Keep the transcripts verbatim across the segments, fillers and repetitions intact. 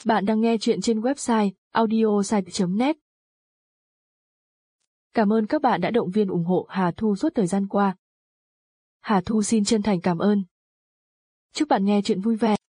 Bạn đang nghe chuyện trên website audiosite chấm net. Cảm ơn các bạn đã động viên ủng hộ Hà Thu suốt thời gian qua. Hà Thu xin chân thành cảm ơn. Chúc bạn nghe chuyện vui vẻ.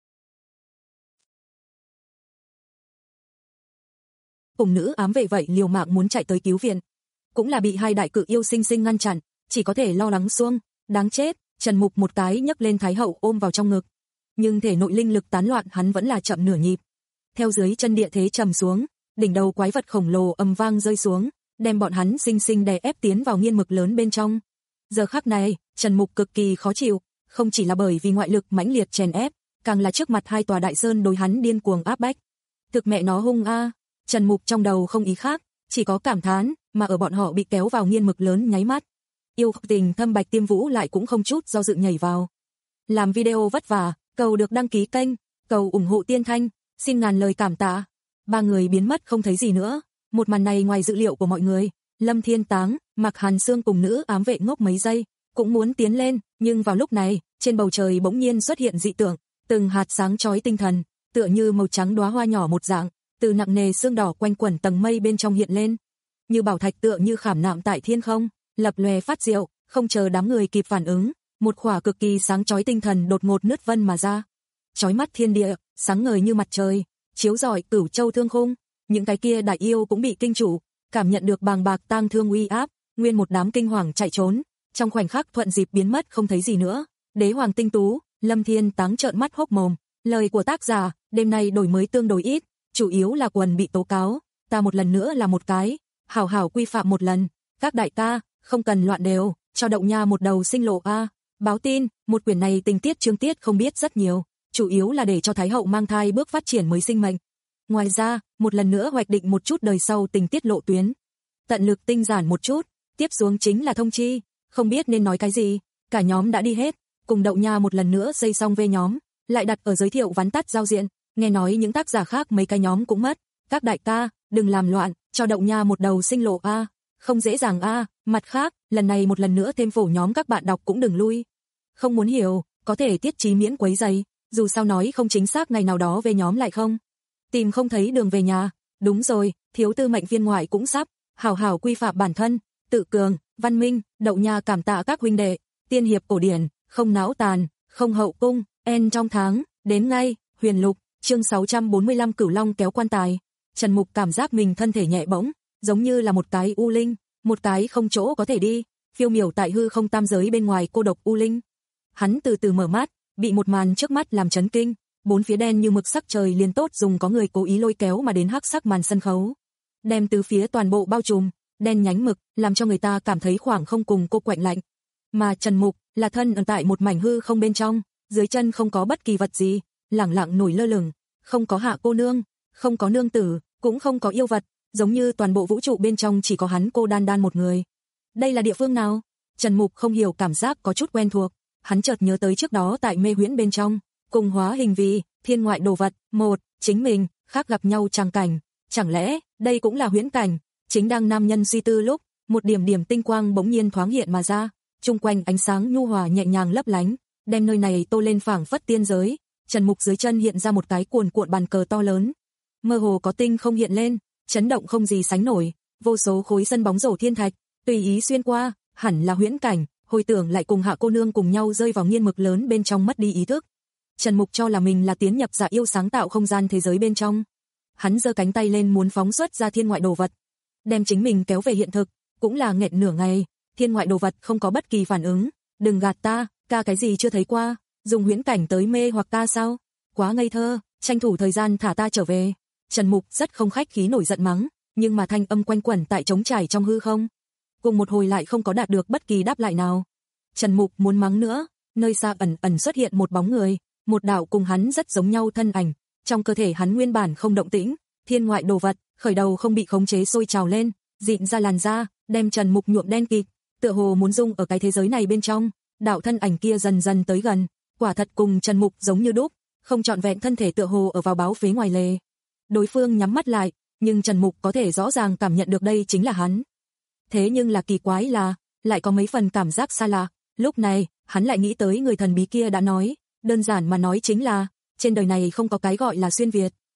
Cùng nữ ám vệ vậy liều mạng muốn chạy tới cứu viện. Cũng là bị hai đại cự yêu sinh sinh ngăn chặn, chỉ có thể lo lắng xuông, đáng chết, Trần Mục một cái nhấc lên Thái hậu ôm vào trong ngực. Nhưng thể nội linh lực tán loạn hắn vẫn là chậm nửa nhịp. Theo dưới chân địa thế trầm xuống, đỉnh đầu quái vật khổng lồ ầm vang rơi xuống, đem bọn hắn sinh sinh đè ép tiến vào nghiên mực lớn bên trong. Giờ khắc này, Trần Mục cực kỳ khó chịu, không chỉ là bởi vì ngoại lực mãnh liệt chèn ép, càng là trước mặt hai tòa đại sơn đối hắn điên cuồng áp bách. Thực mẹ nó hung a, à. Trần Mục trong đầu không ý khác, chỉ có cảm thán, mà ở bọn họ bị kéo vào nghiên mực lớn nháy mắt. Yêu tình thâm Bạch Tiêm Vũ lại cũng không chút do dự nhảy vào. Làm video vất vả, cầu được đăng ký kênh, cầu ủng hộ Tiên Thanh, xin ngàn lời cảm tạ. Ba người biến mất không thấy gì nữa. Một màn này ngoài dự liệu của mọi người, Lâm Thiên Táng, Mạc Hàn Sương cùng nữ ám vệ ngốc mấy giây, cũng muốn tiến lên, nhưng vào lúc này, trên bầu trời bỗng nhiên xuất hiện dị tượng, từng hạt sáng chói tinh thần, tựa như màu trắng đóa hoa nhỏ một dạng, từ nặng nề sương đỏ quanh quẩn tầng mây bên trong hiện lên, như bảo thạch tựa như khảm nạm tại thiên không, lập lòe phát diệu, không chờ đám người kịp phản ứng, một khỏa cực kỳ sáng chói tinh thần đột ngột nứt vân mà ra. Chói mắt thiên địa, sáng ngời như mặt trời, chiếu rọi cửu châu thương khung, những cái kia đại yêu cũng bị kinh chủ, cảm nhận được bàng bạc tang thương uy áp, nguyên một đám kinh hoàng chạy trốn, trong khoảnh khắc thuận dịp biến mất không thấy gì nữa. Đế hoàng tinh tú, Lâm Thiên Táng trợn mắt hốc mồm, lời của tác giả, đêm nay đổi mới tương đối ít, chủ yếu là quần bị tố cáo, ta một lần nữa là một cái, hảo hảo quy phạm một lần, các đại ca, không cần loạn đều, cho Đậu Nha một đầu sinh lộ a. Báo tin, một quyển này tình tiết chương tiết không biết rất nhiều, chủ yếu là để cho Thái hậu mang thai bước phát triển mới sinh mệnh. Ngoài ra, một lần nữa hoạch định một chút đời sau tình tiết lộ tuyến. Tận lực tinh giản một chút, tiếp xuống chính là thông chi, không biết nên nói cái gì, cả nhóm đã đi hết, cùng Đậu Nha một lần nữa xây xong về nhóm, lại đặt ở giới thiệu vắn tắt giao diện, nghe nói những tác giả khác mấy cái nhóm cũng mất, các đại ca, đừng làm loạn, cho Đậu Nha một đầu sinh lộ a, không dễ dàng a, mặt khác, lần này một lần nữa thêm phổ nhóm các bạn đọc cũng đừng lui. Không muốn hiểu, có thể tiết trí miễn quấy rầy, dù sao nói không chính xác ngày nào đó về nhóm lại không. Tìm không thấy đường về nhà, đúng rồi, thiếu tư mệnh viên ngoại cũng sắp, hảo hảo quy phạm bản thân, tự cường, văn minh, Đậu Nha cảm tạ các huynh đệ, tiên hiệp cổ điển, không não tàn, không hậu cung, en trong tháng, đến ngay, huyền lục, chương sáu trăm bốn mươi lăm Cửu Long kéo quan tài. Trần Mục cảm giác mình thân thể nhẹ bỗng, giống như là một cái u linh, một cái không chỗ có thể đi, phiêu miểu tại hư không tam giới bên ngoài cô độc u linh. Hắn từ từ mở mắt, bị một màn trước mắt làm chấn kinh, bốn phía đen như mực sắc trời liền tốt dùng có người cố ý lôi kéo mà đến hắc sắc màn sân khấu. Đem từ phía toàn bộ bao trùm, đen nhánh mực, làm cho người ta cảm thấy khoảng không cùng cô quạnh lạnh. Mà Trần Mục, là thân ở tại một mảnh hư không bên trong, dưới chân không có bất kỳ vật gì, lẳng lặng nổi lơ lửng, không có hạ cô nương, không có nương tử, cũng không có yêu vật, giống như toàn bộ vũ trụ bên trong chỉ có hắn cô đan đan một người. Đây là địa phương nào? Trần Mục không hiểu cảm giác có chút quen thuộc, hắn chợt nhớ tới trước đó tại mê huyễn bên trong, cùng hóa hình vì thiên ngoại đồ vật, một, chính mình, khác gặp nhau tràng cảnh, chẳng lẽ đây cũng là huyễn cảnh? Chính đang nam nhân suy tư lúc, một điểm điểm tinh quang bỗng nhiên thoáng hiện mà ra, chung quanh ánh sáng nhu hòa nhẹ nhàng lấp lánh, đem nơi này tô lên phảng phất tiên giới. Trần Mục dưới chân hiện ra một cái cuồn cuộn bàn cờ to lớn, mơ hồ có tinh không hiện lên, chấn động không gì sánh nổi, vô số khối sân bóng rổ thiên thạch tùy ý xuyên qua, hẳn là huyễn cảnh, hồi tưởng lại cùng hạ cô nương cùng nhau rơi vào nghiên mực lớn bên trong mất đi ý thức. Trần Mục cho là mình là tiến nhập dạ yêu sáng tạo không gian thế giới bên trong. Hắn giơ cánh tay lên muốn phóng xuất ra thiên ngoại đồ vật, đem chính mình kéo về hiện thực, cũng là nghẹn nửa ngày, thiên ngoại đồ vật không có bất kỳ phản ứng, đừng gạt ta, ca cái gì chưa thấy qua, dùng huyễn cảnh tới mê hoặc ta sao? Quá ngây thơ, tranh thủ thời gian thả ta trở về. Trần Mục rất không khách khí nổi giận mắng, nhưng mà thanh âm quanh quẩn tại trống trải trong hư không. Cùng một hồi lại không có đạt được bất kỳ đáp lại nào. Trần Mục muốn mắng nữa, nơi xa ẩn ẩn xuất hiện một bóng người, một đạo cùng hắn rất giống nhau thân ảnh, trong cơ thể hắn nguyên bản không động tĩnh, thiên ngoại đồ vật, khởi đầu không bị khống chế sôi trào lên, dịn ra làn da, đem Trần Mục nhuộm đen kịt, tựa hồ muốn dung ở cái thế giới này bên trong. Đạo thân ảnh kia dần dần tới gần, quả thật cùng Trần Mục giống như đúc, không trọn vẹn thân thể tựa hồ ở vào báo phế ngoài lề. Đối phương nhắm mắt lại, nhưng Trần Mục có thể rõ ràng cảm nhận được đây chính là hắn. Thế nhưng là kỳ quái là, lại có mấy phần cảm giác xa lạ. Lúc này, hắn lại nghĩ tới người thần bí kia đã nói, đơn giản mà nói chính là, trên đời này không có cái gọi là xuyên Việt,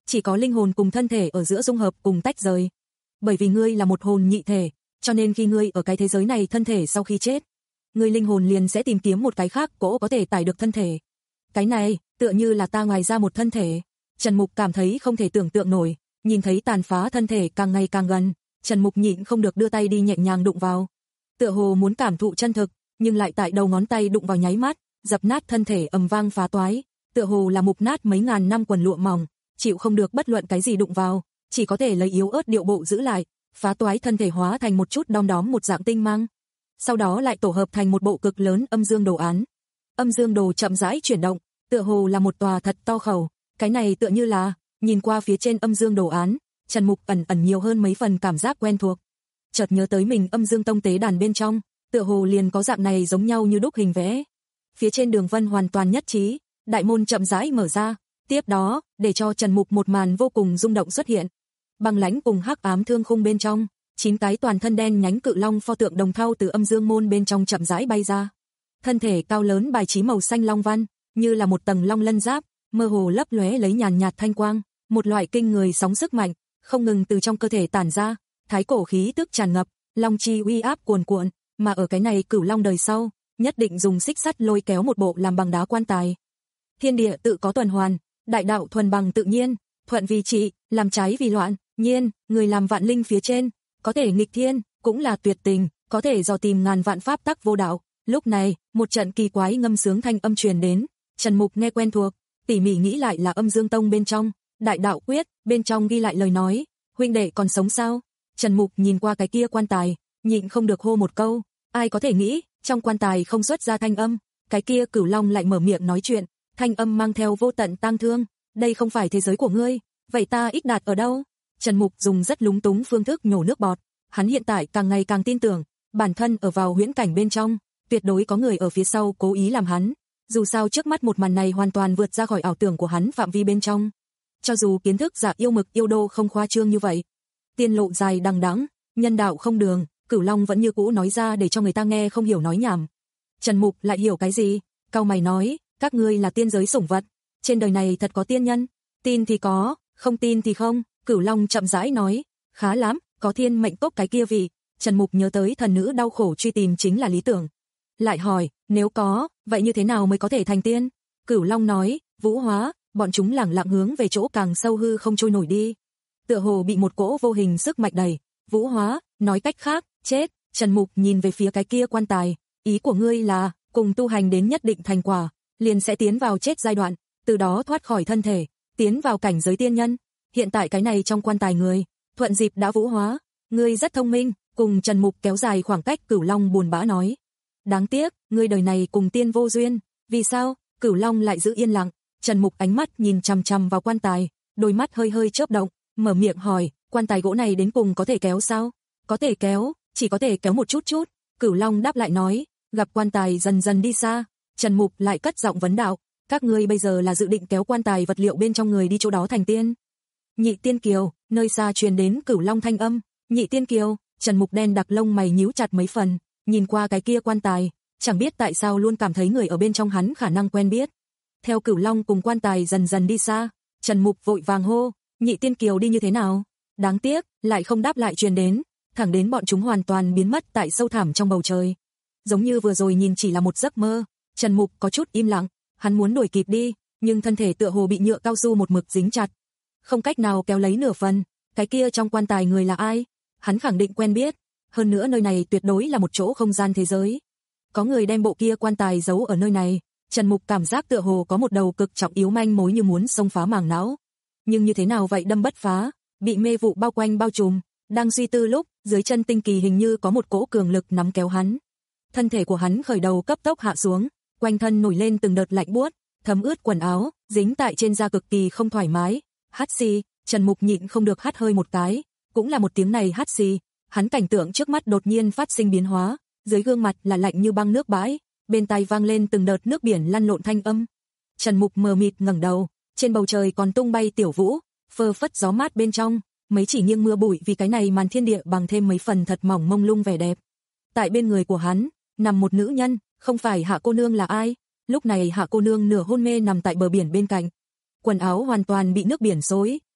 chỉ có linh hồn cùng thân thể ở giữa dung hợp cùng tách rời. Bởi vì ngươi là một hồn nhị thể, cho nên khi ngươi ở cái thế giới này thân thể sau khi chết, ngươi linh hồn liền sẽ tìm kiếm một cái khác cỗ có thể tải được thân thể. Cái này, tựa như là ta ngoài ra một thân thể. Trần Mục cảm thấy không thể tưởng tượng nổi, nhìn thấy tàn phá thân thể càng ngày càng gần, Trần Mục nhịn không được đưa tay đi nhẹ nhàng đụng vào. Tựa hồ muốn cảm thụ chân thực, nhưng lại tại đầu ngón tay đụng vào nháy mắt, dập nát thân thể ầm vang phá toái, tựa hồ là mục nát mấy ngàn năm quần lụa mỏng, chịu không được bất luận cái gì đụng vào, chỉ có thể lấy yếu ớt điệu bộ giữ lại, phá toái thân thể hóa thành một chút đom đóm một dạng tinh mang. Sau đó lại tổ hợp thành một bộ cực lớn âm dương đồ án. Âm dương đồ chậm rãi chuyển động, tựa hồ là một tòa thật to khẩu, cái này tựa như là, nhìn qua phía trên âm dương đồ án, Trần Mục ẩn ẩn nhiều hơn mấy phần cảm giác quen thuộc. Chợt nhớ tới mình âm dương tông tế đàn bên trong, tựa hồ liền có dạng này giống nhau như đúc hình vẽ. Phía trên đường vân hoàn toàn nhất trí, đại môn chậm rãi mở ra, tiếp đó, để cho Trần Mục một màn vô cùng rung động xuất hiện. Băng lãnh cùng hắc ám thương khung bên trong, chín cái toàn thân đen nhánh cự long pho tượng đồng thau từ âm dương môn bên trong chậm rãi bay ra. Thân thể cao lớn bài trí màu xanh long văn, như là một tầng long lân giáp, mơ hồ lấp lóe lấy nhàn nhạt thanh quang, một loại kinh người sóng sức mạnh, không ngừng từ trong cơ thể tản ra, thái cổ khí tức tràn ngập, long chi uy áp cuồn cuộn, mà ở cái này cửu long đời sau, nhất định dùng xích sắt lôi kéo một bộ làm bằng đá quan tài. Thiên địa tự có tuần hoàn, đại đạo thuần bằng tự nhiên, thuận vì trị, làm trái vì loạn, nhiên, người làm vạn linh phía trên, có thể nghịch thiên, cũng là tuyệt tình, có thể dò tìm ngàn vạn pháp tắc vô đạo. Lúc này, một trận kỳ quái ngâm sướng thanh âm truyền đến, Trần Mục nghe quen thuộc, tỉ mỉ nghĩ lại là âm dương tông bên trong, đại đạo quyết, bên trong ghi lại lời nói, huynh đệ còn sống sao? Trần Mục nhìn qua cái kia quan tài, nhịn không được hô một câu, ai có thể nghĩ, trong quan tài không xuất ra thanh âm, cái kia cửu long lại mở miệng nói chuyện, thanh âm mang theo vô tận tang thương, đây không phải thế giới của ngươi, vậy ta ích đạt ở đâu? Trần Mục dùng rất lúng túng phương thức nhổ nước bọt, hắn hiện tại càng ngày càng tin tưởng, bản thân ở vào huyễn cảnh bên trong, tuyệt đối có người ở phía sau cố ý làm hắn, dù sao trước mắt một màn này hoàn toàn vượt ra khỏi ảo tưởng của hắn phạm vi bên trong. Cho dù kiến thức giả yêu mực yêu đô không khoa trương như vậy, tiên lộ dài đằng đẵng, nhân đạo không đường, cửu long vẫn như cũ nói ra để cho người ta nghe không hiểu nói nhảm. Trần Mục lại hiểu cái gì? Cau mày nói, các ngươi là tiên giới sủng vật, trên đời này thật có tiên nhân, tin thì có, không tin thì không. Cửu long chậm rãi nói, khá lắm, có thiên mệnh tốt cái kia vị. Trần Mục nhớ tới thần nữ đau khổ truy tìm chính là lý tưởng. Lại hỏi, nếu có, vậy như thế nào mới có thể thành tiên? Cửu long nói, vũ hóa, bọn chúng lẳng lặng hướng về chỗ càng sâu hư không trôi nổi đi. Tựa hồ bị một cỗ vô hình sức mạnh đẩy, vũ hóa, nói cách khác, chết. Trần Mục nhìn về phía cái kia quan tài, ý của ngươi là, cùng tu hành đến nhất định thành quả, liền sẽ tiến vào chết giai đoạn, từ đó thoát khỏi thân thể, tiến vào cảnh giới tiên nhân. Hiện tại cái này trong quan tài người, thuận dịp đã vũ hóa, ngươi rất thông minh, cùng Trần Mục kéo dài khoảng cách. Cửu long buồn bã nói, đáng tiếc, ngươi đời này cùng tiên vô duyên. Vì sao? Cửu long lại giữ yên lặng. Trần Mục ánh mắt nhìn chằm chằm vào quan tài, đôi mắt hơi hơi chớp động, mở miệng hỏi, quan tài gỗ này đến cùng có thể kéo sao? Có thể kéo, chỉ có thể kéo một chút chút. Cửu long đáp lại nói, gặp quan tài dần dần đi xa. Trần Mục lại cất giọng vấn đạo, các ngươi bây giờ là dự định kéo quan tài vật liệu bên trong người đi chỗ đó thành tiên? Nhị tiên kiều, nơi xa truyền đến cửu long thanh âm. Nhị tiên kiều, Trần Mục đen đặc lông mày nhíu chặt mấy phần, nhìn qua cái kia quan tài, chẳng biết tại sao luôn cảm thấy người ở bên trong hắn khả năng quen biết. Theo cửu long cùng quan tài dần dần đi xa, Trần Mục vội vàng hô, nhị tiên kiều đi như thế nào? Đáng tiếc, lại không đáp lại truyền đến, thẳng đến bọn chúng hoàn toàn biến mất tại sâu thẳm trong bầu trời. Giống như vừa rồi nhìn chỉ là một giấc mơ. Trần Mục có chút im lặng, hắn muốn đuổi kịp đi, nhưng thân thể tựa hồ bị nhựa cao su một mực dính chặt, không cách nào kéo lấy nửa phần. Cái kia trong quan tài người là ai? Hắn khẳng định quen biết, hơn nữa nơi này tuyệt đối là một chỗ không gian thế giới. Có người đem bộ kia quan tài giấu ở nơi này. Trần Mục cảm giác tựa hồ có một đầu cực trọng yếu manh mối như muốn xông phá màng não. Nhưng như thế nào vậy đâm bất phá, bị mê vụ bao quanh bao trùm. Đang suy tư lúc, dưới chân tinh kỳ hình như có một cỗ cường lực nắm kéo hắn. Thân thể của hắn khởi đầu cấp tốc hạ xuống, quanh thân nổi lên từng đợt lạnh buốt, thấm ướt quần áo, dính tại trên da cực kỳ không thoải mái. Hắt xì, Trần Mục nhịn không được hắt hơi một cái, cũng là một tiếng này hắt xì, hắn cảnh tượng trước mắt đột nhiên phát sinh biến hóa, dưới gương mặt là lạnh như băng nước bãi, bên tai vang lên từng đợt nước biển lăn lộn thanh âm. Trần Mục mờ mịt ngẩng đầu, trên bầu trời còn tung bay tiểu vũ, phơ phất gió mát bên trong, mấy chỉ nghiêng mưa bụi vì cái này màn thiên địa bằng thêm mấy phần thật mỏng mông lung vẻ đẹp. Tại bên người của hắn, nằm một nữ nhân, không phải Hạ cô nương là ai? Lúc này Hạ cô nương nửa hôn mê nằm tại bờ biển bên cạnh. Quần áo hoàn toàn bị nước biển xối,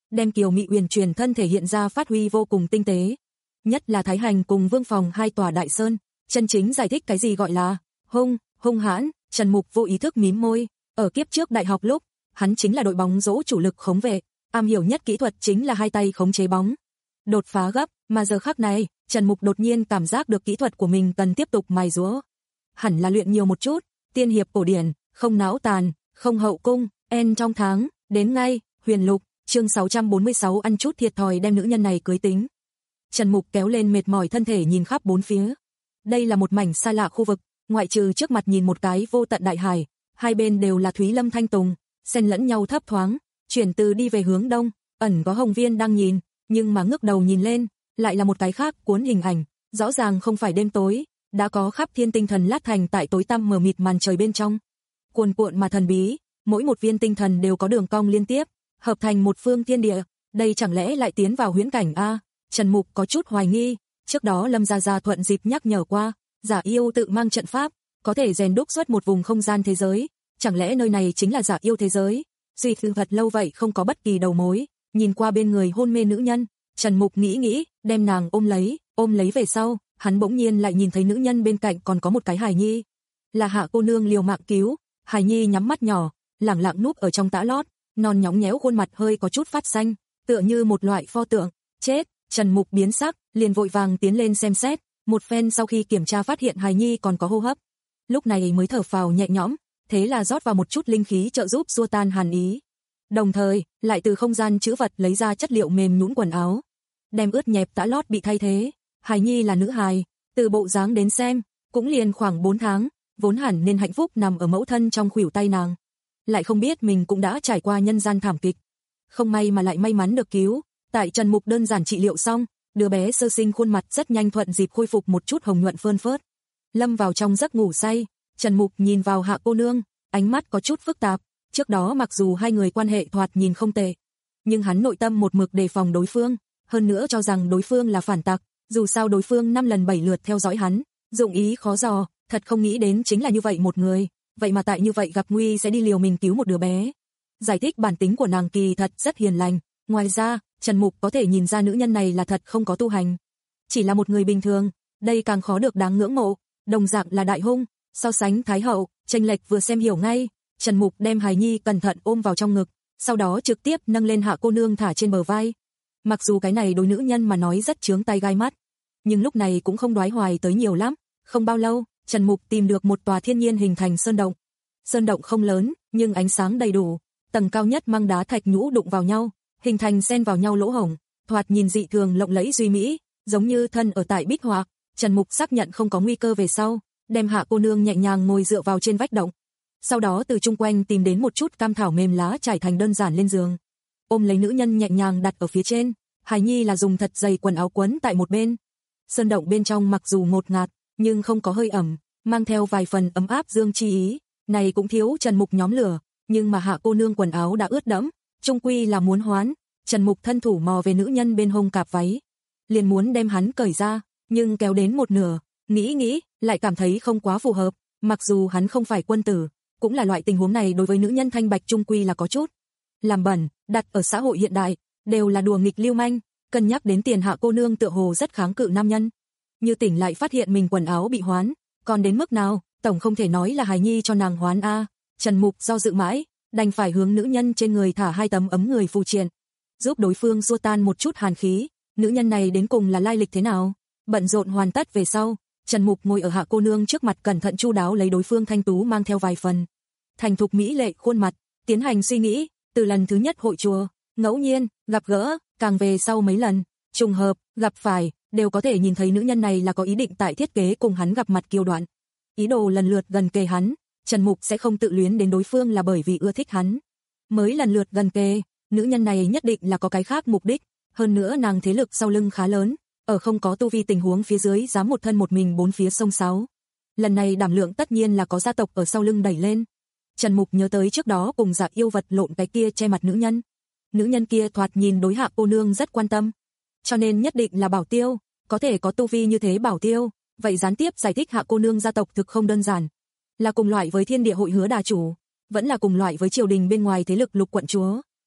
đem kiều mị uyển chuyển thân thể hiện ra phát huy vô cùng tinh tế. Nhất là Thái Hành cùng Vương Phòng hai tòa đại sơn, chân chính giải thích cái gì gọi là hung, hung hãn. Trần Mục vô ý thức mím môi, ở kiếp trước đại học lúc, hắn chính là đội bóng rổ chủ lực khống vệ, am hiểu nhất kỹ thuật chính là hai tay khống chế bóng. Đột phá gấp, mà giờ khắc này, Trần Mục đột nhiên cảm giác được kỹ thuật của mình cần tiếp tục mài giũa. Hẳn là luyện nhiều một chút, tiên hiệp cổ điển, không náo tàn, không hậu cung, en trong tháng, đến ngay, Huyền Lục, chương sáu trăm bốn mươi sáu ăn chút thiệt thòi đem nữ nhân này cưới tính. Trần Mục kéo lên mệt mỏi thân thể nhìn khắp bốn phía. Đây là một mảnh xa lạ khu vực, ngoại trừ trước mặt nhìn một cái vô tận đại hải, hai bên đều là thúy lâm thanh tùng, xen lẫn nhau thấp thoáng, chuyển từ đi về hướng đông, ẩn có Hồng Viên đang nhìn, nhưng mà ngước đầu nhìn lên, lại là một cái khác cuốn hình ảnh, rõ ràng không phải đêm tối, đã có khắp thiên tinh thần lát thành tại tối tăm mờ mịt màn trời bên trong. Cuồn cuộn mà thần bí, mỗi một viên tinh thần đều có đường cong liên tiếp, hợp thành một phương thiên địa, đây chẳng lẽ lại tiến vào huyễn cảnh a? Trần Mục có chút hoài nghi, trước đó Lâm Gia Gia thuận dịp nhắc nhở qua, Giả Yêu tự mang trận pháp, có thể rèn đúc xuất một vùng không gian thế giới, chẳng lẽ nơi này chính là Giả Yêu thế giới? Duy Thư thật lâu vậy không có bất kỳ đầu mối, nhìn qua bên người hôn mê nữ nhân, Trần Mục nghĩ nghĩ, đem nàng ôm lấy, ôm lấy về sau, hắn bỗng nhiên lại nhìn thấy nữ nhân bên cạnh còn có một cái hài nhi, là Hạ cô nương liều mạng cứu, hài nhi nhắm mắt nhỏ, lẳng lặng núp ở trong tã lót, non nhóng nhéo khuôn mặt hơi có chút phát xanh, tựa như một loại pho tượng, chết. Trần Mục biến sắc, liền vội vàng tiến lên xem xét, một phen sau khi kiểm tra phát hiện hài nhi còn có hô hấp, lúc này mới thở phào nhẹ nhõm, thế là rót vào một chút linh khí trợ giúp xua tan hàn ý. Đồng thời, lại từ không gian trữ vật lấy ra chất liệu mềm nhũn quần áo, đem ướt nhẹp tã lót bị thay thế. Hài nhi là nữ hài, từ bộ dáng đến xem, cũng liền khoảng bốn tháng, vốn hẳn nên hạnh phúc nằm ở mẫu thân trong khuỷu tay nàng, lại không biết mình cũng đã trải qua nhân gian thảm kịch, không may mà lại may mắn được cứu. Tại Trần Mục đơn giản trị liệu xong, đứa bé sơ sinh khuôn mặt rất nhanh thuận dịp khôi phục một chút hồng nhuận phơn phớt. Lâm vào trong giấc ngủ say, Trần Mục nhìn vào Hạ cô nương, ánh mắt có chút phức tạp, trước đó mặc dù hai người quan hệ thoạt nhìn không tệ, nhưng hắn nội tâm một mực đề phòng đối phương, hơn nữa cho rằng đối phương là phản tặc, dù sao đối phương năm lần bảy lượt theo dõi hắn, dụng ý khó dò, thật không nghĩ đến chính là như vậy một người, vậy mà tại như vậy gặp nguy sẽ đi liều mình cứu một đứa bé. Giải thích bản tính của nàng kỳ thật rất hiền lành, ngoài ra, Trần Mục có thể nhìn ra nữ nhân này là thật không có tu hành, chỉ là một người bình thường, đây càng khó được đáng ngưỡng mộ, đồng dạng là đại hung, so sánh Thái hậu, chênh lệch vừa xem hiểu ngay. Trần Mục đem hài nhi cẩn thận ôm vào trong ngực, sau đó trực tiếp nâng lên Hạ cô nương thả trên bờ vai. Mặc dù cái này đối nữ nhân mà nói rất chướng tay gai mắt, nhưng lúc này cũng không đoái hoài tới nhiều lắm, không bao lâu, Trần Mục tìm được một tòa thiên nhiên hình thành sơn động. Sơn động không lớn, nhưng ánh sáng đầy đủ, tầng cao nhất mang đá thạch nhũ đụng vào nhau, hình thành xen vào nhau lỗ hổng, thoạt nhìn dị thường lộng lẫy duy mỹ, giống như thân ở tại bích họa. Trần Mục xác nhận không có nguy cơ về sau, đem Hạ cô nương nhẹ nhàng ngồi dựa vào trên vách động, sau đó từ chung quanh tìm đến một chút cam thảo mềm lá trải thành đơn giản lên giường, ôm lấy nữ nhân nhẹ nhàng đặt ở phía trên. Hài nhi là dùng thật dày quần áo quấn tại một bên. Sơn động bên trong mặc dù ngột ngạt, nhưng không có hơi ẩm, mang theo vài phần ấm áp dương chi ý, này cũng thiếu Trần Mục nhóm lửa, nhưng mà Hạ cô nương quần áo đã ướt đẫm, chung quy là muốn hoán. Trần Mục thân thủ mò về nữ nhân bên hông cạp váy, liền muốn đem hắn cởi ra, nhưng kéo đến một nửa, nghĩ nghĩ, lại cảm thấy không quá phù hợp, mặc dù hắn không phải quân tử, cũng là loại tình huống này đối với nữ nhân thanh bạch chung quy là có chút làm bẩn, đặt ở xã hội hiện đại, đều là đùa nghịch lưu manh, cân nhắc đến tiền. Hạ cô nương tựa hồ rất kháng cự nam nhân, như tỉnh lại phát hiện mình quần áo bị hoán, còn đến mức nào, tổng không thể nói là hài nhi cho nàng hoán a. Trần Mục do dự mãi, đành phải hướng nữ nhân trên người thả hai tấm ấm người phù triện, giúp đối phương xua tan một chút hàn khí. Nữ nhân này đến cùng là lai lịch thế nào? Bận rộn hoàn tất về sau, Trần Mục ngồi ở Hạ cô nương trước mặt cẩn thận chu đáo lấy đối phương thanh tú mang theo vài phần thành thục mỹ lệ khuôn mặt, tiến hành suy nghĩ. Từ lần thứ nhất hội chùa, ngẫu nhiên gặp gỡ, càng về sau mấy lần trùng hợp gặp phải, đều có thể nhìn thấy nữ nhân này là có ý định tại thiết kế cùng hắn gặp mặt kiêu đoạn, ý đồ lần lượt gần kề hắn. Trần Mục sẽ không tự luyến đến đối phương là bởi vì ưa thích hắn mới lần lượt gần kề, nữ nhân này nhất định là có cái khác mục đích, hơn nữa nàng thế lực sau lưng khá lớn, ở không có tu vi tình huống phía dưới dám một thân một mình bốn phía sông sáo, lần này đảm lượng tất nhiên là có gia tộc ở sau lưng đẩy lên. Trần Mục nhớ tới trước đó cùng Dạ Yêu vật lộn cái kia che mặt nữ nhân, nữ nhân kia thoạt nhìn đối Hạ cô nương rất quan tâm, cho nên nhất định là bảo tiêu, có thể có tu vi như thế bảo tiêu, vậy gián tiếp giải thích Hạ cô nương gia tộc thực không đơn giản, là cùng loại với Thiên Địa hội Hứa đà chủ, vẫn là cùng loại với triều đình bên ngoài thế lực Lục quận chúa.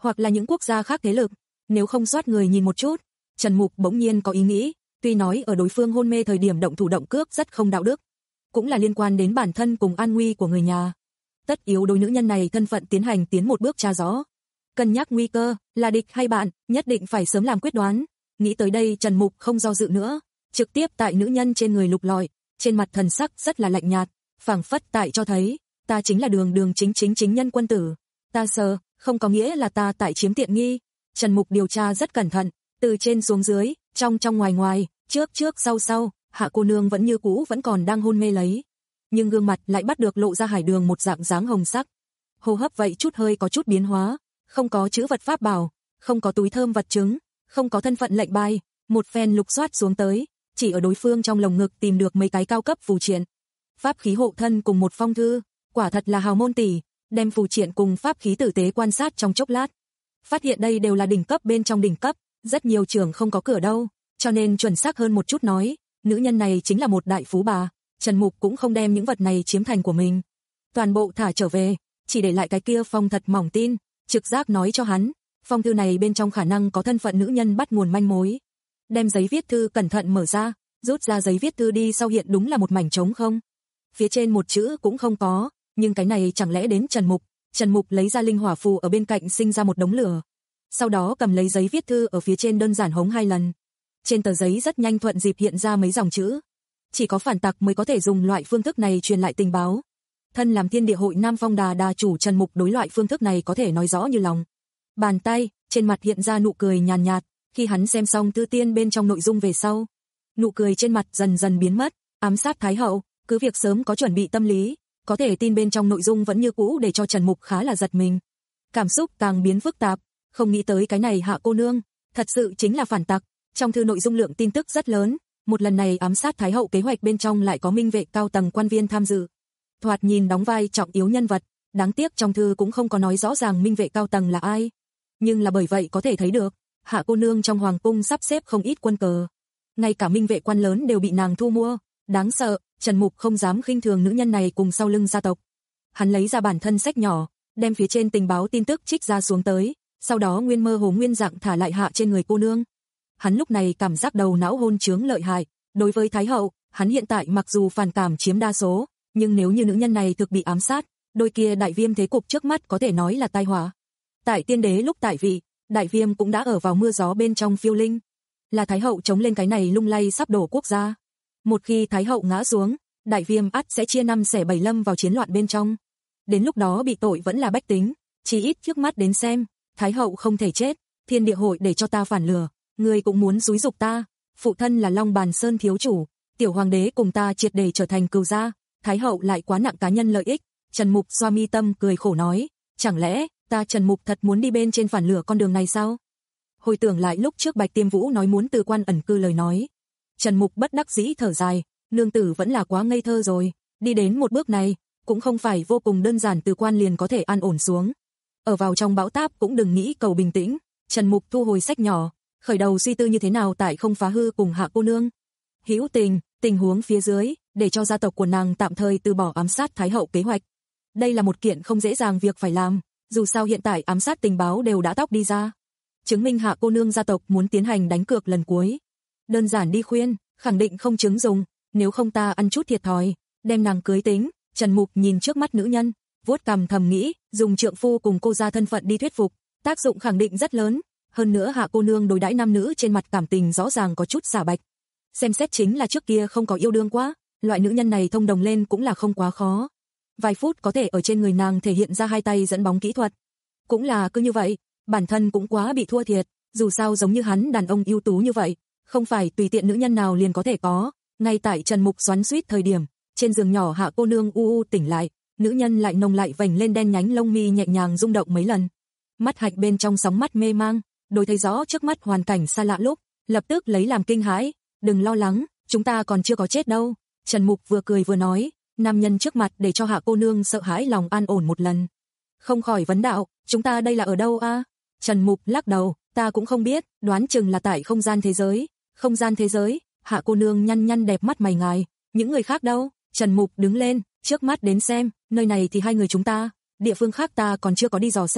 hoặc là những quốc gia khác thế lực. Nếu không soát người nhìn một chút, Trần Mục bỗng nhiên có ý nghĩ, tuy nói ở đối phương hôn mê thời điểm động thủ động cước rất không đạo đức, cũng là liên quan đến bản thân cùng an nguy của người nhà. Tất yếu đối nữ nhân này thân phận tiến hành tiến một bước tra rõ. Cân nhắc nguy cơ, là địch hay bạn, nhất định phải sớm làm quyết đoán. Nghĩ tới đây Trần Mục không do dự nữa, trực tiếp tại nữ nhân trên người lục lọi, trên mặt thần sắc rất là lạnh nhạt, phảng phất tại cho thấy, ta chính là đường đường chính chính chính nhân quân tử. Ta sợ, không có nghĩa là ta tại chiếm tiện nghi. Trần Mục điều tra rất cẩn thận, từ trên xuống dưới, trong trong ngoài ngoài, trước trước sau sau, Hạ cô nương vẫn như cũ vẫn còn đang hôn mê lấy. Nhưng gương mặt lại bắt được lộ ra hải đường một dạng dáng hồng sắc. Hô hấp vậy chút hơi có chút biến hóa, không có chữ vật pháp bảo, không có túi thơm vật chứng, không có thân phận lệnh bài, một phen lục soát xuống tới, chỉ ở đối phương trong lồng ngực tìm được mấy cái cao cấp phù triện. Pháp khí hộ thân cùng một phong thư, quả thật là hào môn tỷ, đem phù triện cùng pháp khí tử tế quan sát trong chốc lát. Phát hiện đây đều là đỉnh cấp bên trong đỉnh cấp, rất nhiều trường không có cửa đâu, cho nên chuẩn xác hơn một chút nói, nữ nhân này chính là một đại phú bà. Trần Mục cũng không đem những vật này chiếm thành của mình, toàn bộ thả trở về, chỉ để lại cái kia phong thật mỏng tin, trực giác nói cho hắn, phong thư này bên trong khả năng có thân phận nữ nhân bắt nguồn manh mối. Đem giấy viết thư cẩn thận mở ra, rút ra giấy viết thư đi sau hiện đúng là một mảnh trống không. Phía trên một chữ cũng không có, nhưng cái này chẳng lẽ đến Trần Mục. Trần Mục lấy ra linh hỏa phù ở bên cạnh sinh ra một đống lửa. Sau đó cầm lấy giấy viết thư ở phía trên đơn giản hống hai lần. Trên tờ giấy rất nhanh thuận dịp hiện ra mấy dòng chữ. Chỉ có phản tặc mới có thể dùng loại phương thức này truyền lại tình báo. Thân làm Thiên Địa Hội Nam Phong Đà Đà chủ Trần Mục đối loại phương thức này có thể nói rõ như lòng bàn tay, trên mặt hiện ra nụ cười nhàn nhạt, khi hắn xem xong thư tiên bên trong nội dung về sau. Nụ cười trên mặt dần dần biến mất, ám sát Thái hậu, cứ việc sớm có chuẩn bị tâm lý, có thể tin bên trong nội dung vẫn như cũ để cho Trần Mục khá là giật mình. Cảm xúc càng biến phức tạp, không nghĩ tới cái này Hạ cô nương, thật sự chính là phản tặc. Trong thư nội dung lượng tin tức rất lớn, một lần này ám sát Thái hậu kế hoạch bên trong lại có minh vệ cao tầng quan viên tham dự. Thoạt nhìn đóng vai trọng yếu nhân vật, đáng tiếc trong thư cũng không có nói rõ ràng minh vệ cao tầng là ai. Nhưng là bởi vậy có thể thấy được, Hạ cô nương trong hoàng cung sắp xếp không ít quân cờ. Ngay cả minh vệ quan lớn đều bị nàng thu mua, đáng sợ. Trần Mục không dám khinh thường nữ nhân này cùng sau lưng gia tộc. Hắn lấy ra bản thân sách nhỏ, đem phía trên tình báo tin tức trích ra xuống tới, sau đó nguyên mơ hồ nguyên dạng thả lại hạ trên người cô nương. Hắn lúc này cảm giác đầu não hôn chướng lợi hại, đối với Thái hậu, hắn hiện tại mặc dù phản cảm chiếm đa số, nhưng nếu như nữ nhân này thực bị ám sát, đôi kia đại viêm thế cục trước mắt có thể nói là tai họa. Tại tiên đế lúc tại vị, đại viêm cũng đã ở vào mưa gió bên trong phiêu linh, là Thái hậu chống lên cái này lung lay sắp đổ quốc gia. Một khi Thái hậu ngã xuống, đại viêm ắt sẽ chia năm xẻ bảy lâm vào chiến loạn bên trong. Đến lúc đó bị tội vẫn là bách tính, chỉ ít trước mắt đến xem, Thái hậu không thể chết, Thiên Địa Hội để cho ta phản lừa, người cũng muốn xúi dục ta, phụ thân là Long Bàn Sơn thiếu chủ, tiểu hoàng đế cùng ta triệt để trở thành cừu gia, Thái hậu lại quá nặng cá nhân lợi ích. Trần Mục xoa mi tâm cười khổ nói, chẳng lẽ ta Trần Mục thật muốn đi bên trên phản lừa con đường này sao? Hồi tưởng lại lúc trước Bạch Tiêm Vũ nói muốn từ quan ẩn cư lời nói, Trần Mục bất đắc dĩ thở dài, nương tử vẫn là quá ngây thơ rồi, đi đến một bước này, cũng không phải vô cùng đơn giản từ quan liền có thể an ổn xuống. Ở vào trong bão táp cũng đừng nghĩ cầu bình tĩnh. Trần Mục thu hồi sách nhỏ, khởi đầu suy tư như thế nào tại không phá hư cùng Hạ cô nương. Hữu tình, tình huống phía dưới, để cho gia tộc của nàng tạm thời từ bỏ ám sát Thái hậu kế hoạch. Đây là một kiện không dễ dàng việc phải làm, dù sao hiện tại ám sát tình báo đều đã tóc đi ra. Chứng minh Hạ cô nương gia tộc muốn tiến hành đánh cược lần cuối. Đơn giản đi khuyên, khẳng định không chứng dùng, nếu không ta ăn chút thiệt thòi, đem nàng cưới tính. Trần Mục nhìn trước mắt nữ nhân, vuốt cằm thầm nghĩ, dùng trượng phu cùng cô gia thân phận đi thuyết phục, tác dụng khẳng định rất lớn. Hơn nữa Hạ cô nương đối đãi nam nữ trên mặt cảm tình rõ ràng có chút xả bạch. Xem xét chính là trước kia không có yêu đương quá, loại nữ nhân này thông đồng lên cũng là không quá khó. Vài phút có thể ở trên người nàng thể hiện ra hai tay dẫn bóng kỹ thuật. Cũng là cứ như vậy, bản thân cũng quá bị thua thiệt, dù sao giống như hắn đàn ông ưu tú như vậy, không phải tùy tiện nữ nhân nào liền có thể có. Ngay tại Trần Mục xoắn xuýt thời điểm, trên giường nhỏ Hạ cô nương u u tỉnh lại, nữ nhân lại nồng lại vành lên đen nhánh lông mi nhẹ nhàng rung động mấy lần. Mắt hạch bên trong sóng mắt mê mang, đối thấy rõ trước mắt hoàn cảnh xa lạ lúc, lập tức lấy làm kinh hãi, đừng lo lắng, chúng ta còn chưa có chết đâu. Trần Mục vừa cười vừa nói, nam nhân trước mặt để cho Hạ cô nương sợ hãi lòng an ổn một lần. Không khỏi vấn đạo, chúng ta đây là ở đâu a? Trần Mục lắc đầu, ta cũng không biết, đoán chừng là tại không gian thế giới. Không gian thế giới? Hạ cô nương nhăn nhăn đẹp mắt mày ngài, những người khác đâu? Trần Mục đứng lên, trước mắt đến xem, nơi này thì hai người chúng ta, địa phương khác ta còn chưa có đi dò xét,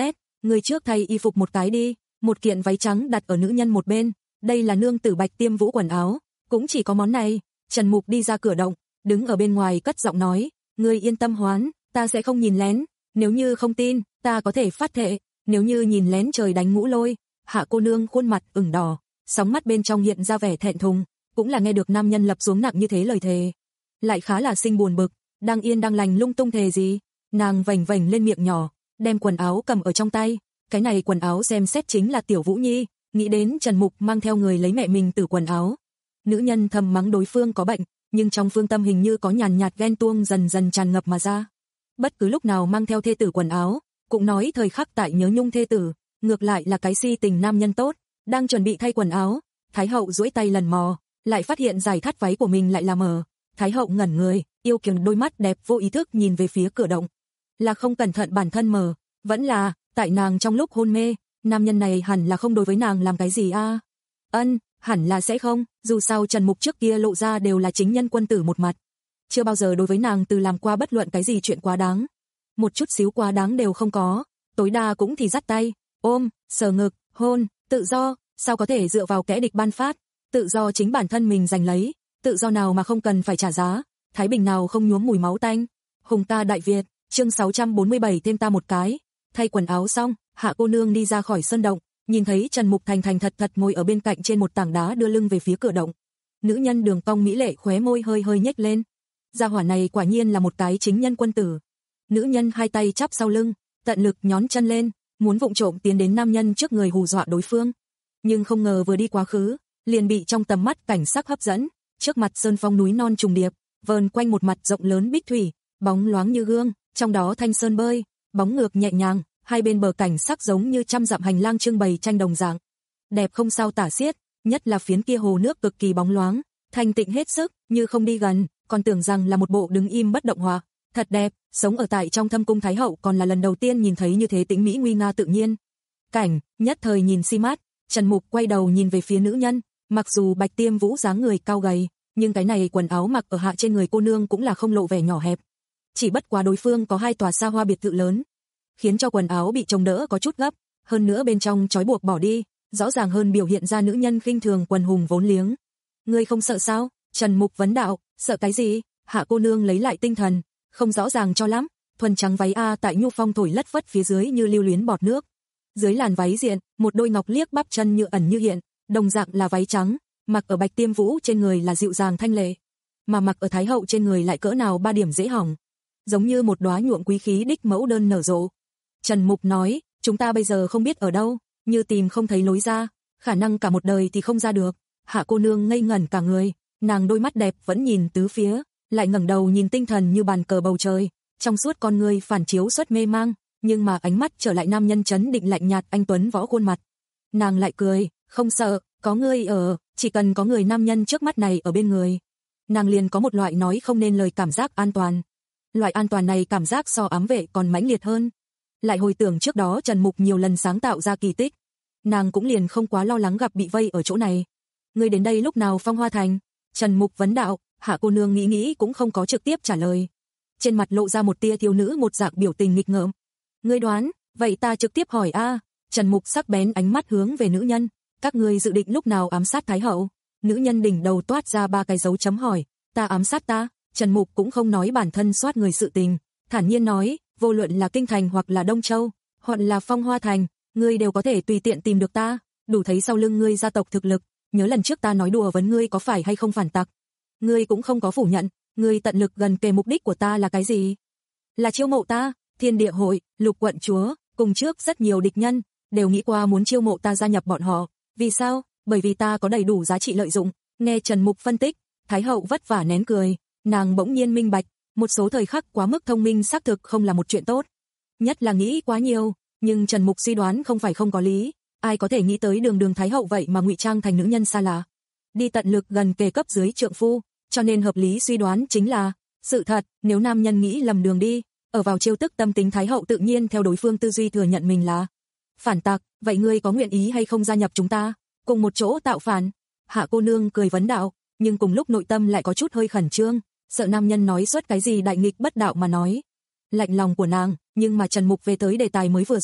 Người trước thay y phục một cái đi, một kiện váy trắng đặt ở nữ nhân một bên, đây là nương tử Bạch Tiêm Vũ quần áo, cũng chỉ có món này. Trần Mục đi ra cửa động, đứng ở bên ngoài cất giọng nói, ngươi yên tâm Hoán, ta sẽ không nhìn lén, nếu như không tin, ta có thể phát thệ, nếu như nhìn lén trời đánh ngũ lôi. Hạ cô nương khuôn mặt ửng đỏ, sóng mắt bên trong hiện ra vẻ thẹn thùng, cũng là nghe được nam nhân lập xuống nặng như thế lời thề, lại khá là sinh buồn bực, đang yên đang lành lung tung thề gì? Nàng vành vành lên miệng nhỏ, đem quần áo cầm ở trong tay, cái này quần áo xem xét chính là Tiểu Vũ Nhi, nghĩ đến Trần Mục mang theo người lấy mẹ mình từ quần áo. Nữ nhân thầm mắng đối phương có bệnh, nhưng trong phương tâm hình như có nhàn nhạt ghen tuông dần dần tràn ngập mà ra. Bất cứ lúc nào mang theo thê tử quần áo, cũng nói thời khắc tại nhớ nhung thê tử, ngược lại là cái si tình nam nhân tốt, đang chuẩn bị thay quần áo, Thái hậu duỗi tay lần mò, lại phát hiện giải thắt váy của mình lại là mở. Thái hậu ngẩn người, yêu kiều đôi mắt đẹp vô ý thức nhìn về phía cửa động. Là không cẩn thận bản thân mở, vẫn là tại nàng trong lúc hôn mê, nam nhân này hẳn là không đối với nàng làm cái gì a? À? Ân, hẳn là sẽ không, dù sao Trần Mục trước kia lộ ra đều là chính nhân quân tử một mặt, chưa bao giờ đối với nàng từ làm qua bất luận cái gì chuyện quá đáng, một chút xíu quá đáng đều không có, tối đa cũng thì dắt tay, ôm, sờ ngực, hôn, tự do, sao có thể dựa vào kẻ địch ban phát, tự do chính bản thân mình giành lấy, tự do nào mà không cần phải trả giá, Thái Bình nào không nhuốm mùi máu tanh. Hùng ta Đại Việt, chương sáu trăm bốn mươi bảy thêm ta một cái. Thay quần áo xong, Hạ cô nương đi ra khỏi sơn động, nhìn thấy Trần Mục thành thành thật thật ngồi ở bên cạnh trên một tảng đá đưa lưng về phía cửa động. Nữ nhân đường cong mỹ lệ khóe môi hơi hơi nhếch lên. Gia hỏa này quả nhiên là một cái chính nhân quân tử. Nữ nhân hai tay chắp sau lưng, tận lực nhón chân lên, muốn vụng trộm tiến đến nam nhân trước người hù dọa đối phương. Nhưng không ngờ vừa đi quá khứ, liền bị trong tầm mắt cảnh sắc hấp dẫn, trước mặt sơn phong núi non trùng điệp, vờn quanh một mặt rộng lớn bích thủy, bóng loáng như gương, trong đó thanh sơn bơi, bóng ngược nhẹ nhàng, hai bên bờ cảnh sắc giống như trăm dặm hành lang trưng bày tranh đồng dạng. Đẹp không sao tả xiết, nhất là phiến kia hồ nước cực kỳ bóng loáng, thanh tịnh hết sức, như không đi gần, còn tưởng rằng là một bộ đứng im bất động hòa, thật đẹp, sống ở tại trong thâm cung Thái hậu còn là lần đầu tiên nhìn thấy như thế tĩnh mỹ nguy nga tự nhiên. Cảnh, nhất thời nhìn si mát, Trần Mục quay đầu nhìn về phía nữ nhân, mặc dù Bạch Tiêm Vũ dáng người cao gầy, nhưng cái này quần áo mặc ở hạ trên người cô nương cũng là không lộ vẻ nhỏ hẹp. Chỉ bất quá đối phương có hai tòa xa hoa biệt thự lớn, khiến cho quần áo bị chống đỡ có chút gấp, hơn nữa bên trong trói buộc bỏ đi, rõ ràng hơn biểu hiện ra nữ nhân khinh thường quần hùng vốn liếng. Ngươi không sợ sao? Trần Mục vấn đạo, sợ cái gì? Hạ cô nương lấy lại tinh thần, không rõ ràng cho lắm, thuần trắng váy a tại nhu phong thổi lất phất phía dưới như lưu luyến bọt nước. Dưới làn váy diện, một đôi ngọc liếc bắp chân như ẩn như hiện, đồng dạng là váy trắng, mặc ở Bạch Tiêm Vũ trên người là dịu dàng thanh lệ, mà mặc ở Thái hậu trên người lại cỡ nào ba điểm dễ hỏng, giống như một đóa nhuộm quý khí đích mẫu đơn nở rộ. Trần Mục nói, chúng ta bây giờ không biết ở đâu, như tìm không thấy lối ra, khả năng cả một đời thì không ra được. Hạ cô nương ngây ngẩn cả người, nàng đôi mắt đẹp vẫn nhìn tứ phía, lại ngẩng đầu nhìn tinh thần như bàn cờ bầu trời, trong suốt con người phản chiếu xuất mê mang, nhưng mà ánh mắt trở lại nam nhân trấn định lạnh nhạt anh tuấn võ khuôn mặt. Nàng lại cười, không sợ, có ngươi ở, chỉ cần có người nam nhân trước mắt này ở bên người, nàng liền có một loại nói không nên lời cảm giác an toàn. Loại an toàn này cảm giác so ám vệ còn mãnh liệt hơn. Lại hồi tưởng trước đó Trần Mục nhiều lần sáng tạo ra kỳ tích, nàng cũng liền không quá lo lắng gặp bị vây ở chỗ này. Ngươi đến đây lúc nào Phong Hoa Thành? Trần Mục vấn đạo. Hạ cô nương nghĩ nghĩ cũng không có trực tiếp trả lời, trên mặt lộ ra một tia thiếu nữ một dạng biểu tình nghịch ngợm. Ngươi đoán, vậy ta trực tiếp hỏi a. Trần Mục sắc bén ánh mắt hướng về nữ nhân, các ngươi dự định lúc nào ám sát Thái hậu? Nữ nhân đỉnh đầu toát ra ba cái dấu chấm hỏi. Ta ám sát ta? Trần Mục cũng không nói bản thân soát người sự tình, thản nhiên nói, vô luận là Kinh Thành hoặc là Đông Châu, hoặc là Phong Hoa Thành, ngươi đều có thể tùy tiện tìm được ta, đủ thấy sau lưng ngươi gia tộc thực lực. Nhớ lần trước ta nói đùa vấn ngươi có phải hay không phản tặc, ngươi cũng không có phủ nhận, ngươi tận lực gần kề mục đích của ta là cái gì? Là chiêu mộ ta. Thiên Địa Hội, Lục quận chúa, cùng trước rất nhiều địch nhân đều nghĩ qua muốn chiêu mộ ta gia nhập bọn họ. Vì sao? Bởi vì ta có đầy đủ giá trị lợi dụng. Nghe Trần Mục phân tích, Thái hậu vất vả nén cười, nàng bỗng nhiên minh bạch, một số thời khắc quá mức thông minh xác thực không là một chuyện tốt, nhất là nghĩ quá nhiều. Nhưng Trần Mục suy đoán không phải không có lý, ai có thể nghĩ tới đường đường Thái hậu vậy mà ngụy trang thành nữ nhân xa lạ, đi tận lực gần kề cấp dưới trượng phu, cho nên hợp lý suy đoán chính là sự thật. Nếu nam nhân nghĩ lầm đường đi, ở vào chiêu tức tâm tính Thái hậu tự nhiên theo đối phương tư duy thừa nhận mình là phản tặc. Vậy ngươi có nguyện ý hay không gia nhập chúng ta, cùng một chỗ tạo phản? Hạ cô nương cười vấn đạo, nhưng cùng lúc nội tâm lại có chút hơi khẩn trương, sợ nam nhân nói xuất cái gì đại nghịch bất đạo mà nói lạnh lòng của nàng. Nhưng mà Trần Mục về tới đề tài mới vừa rồi,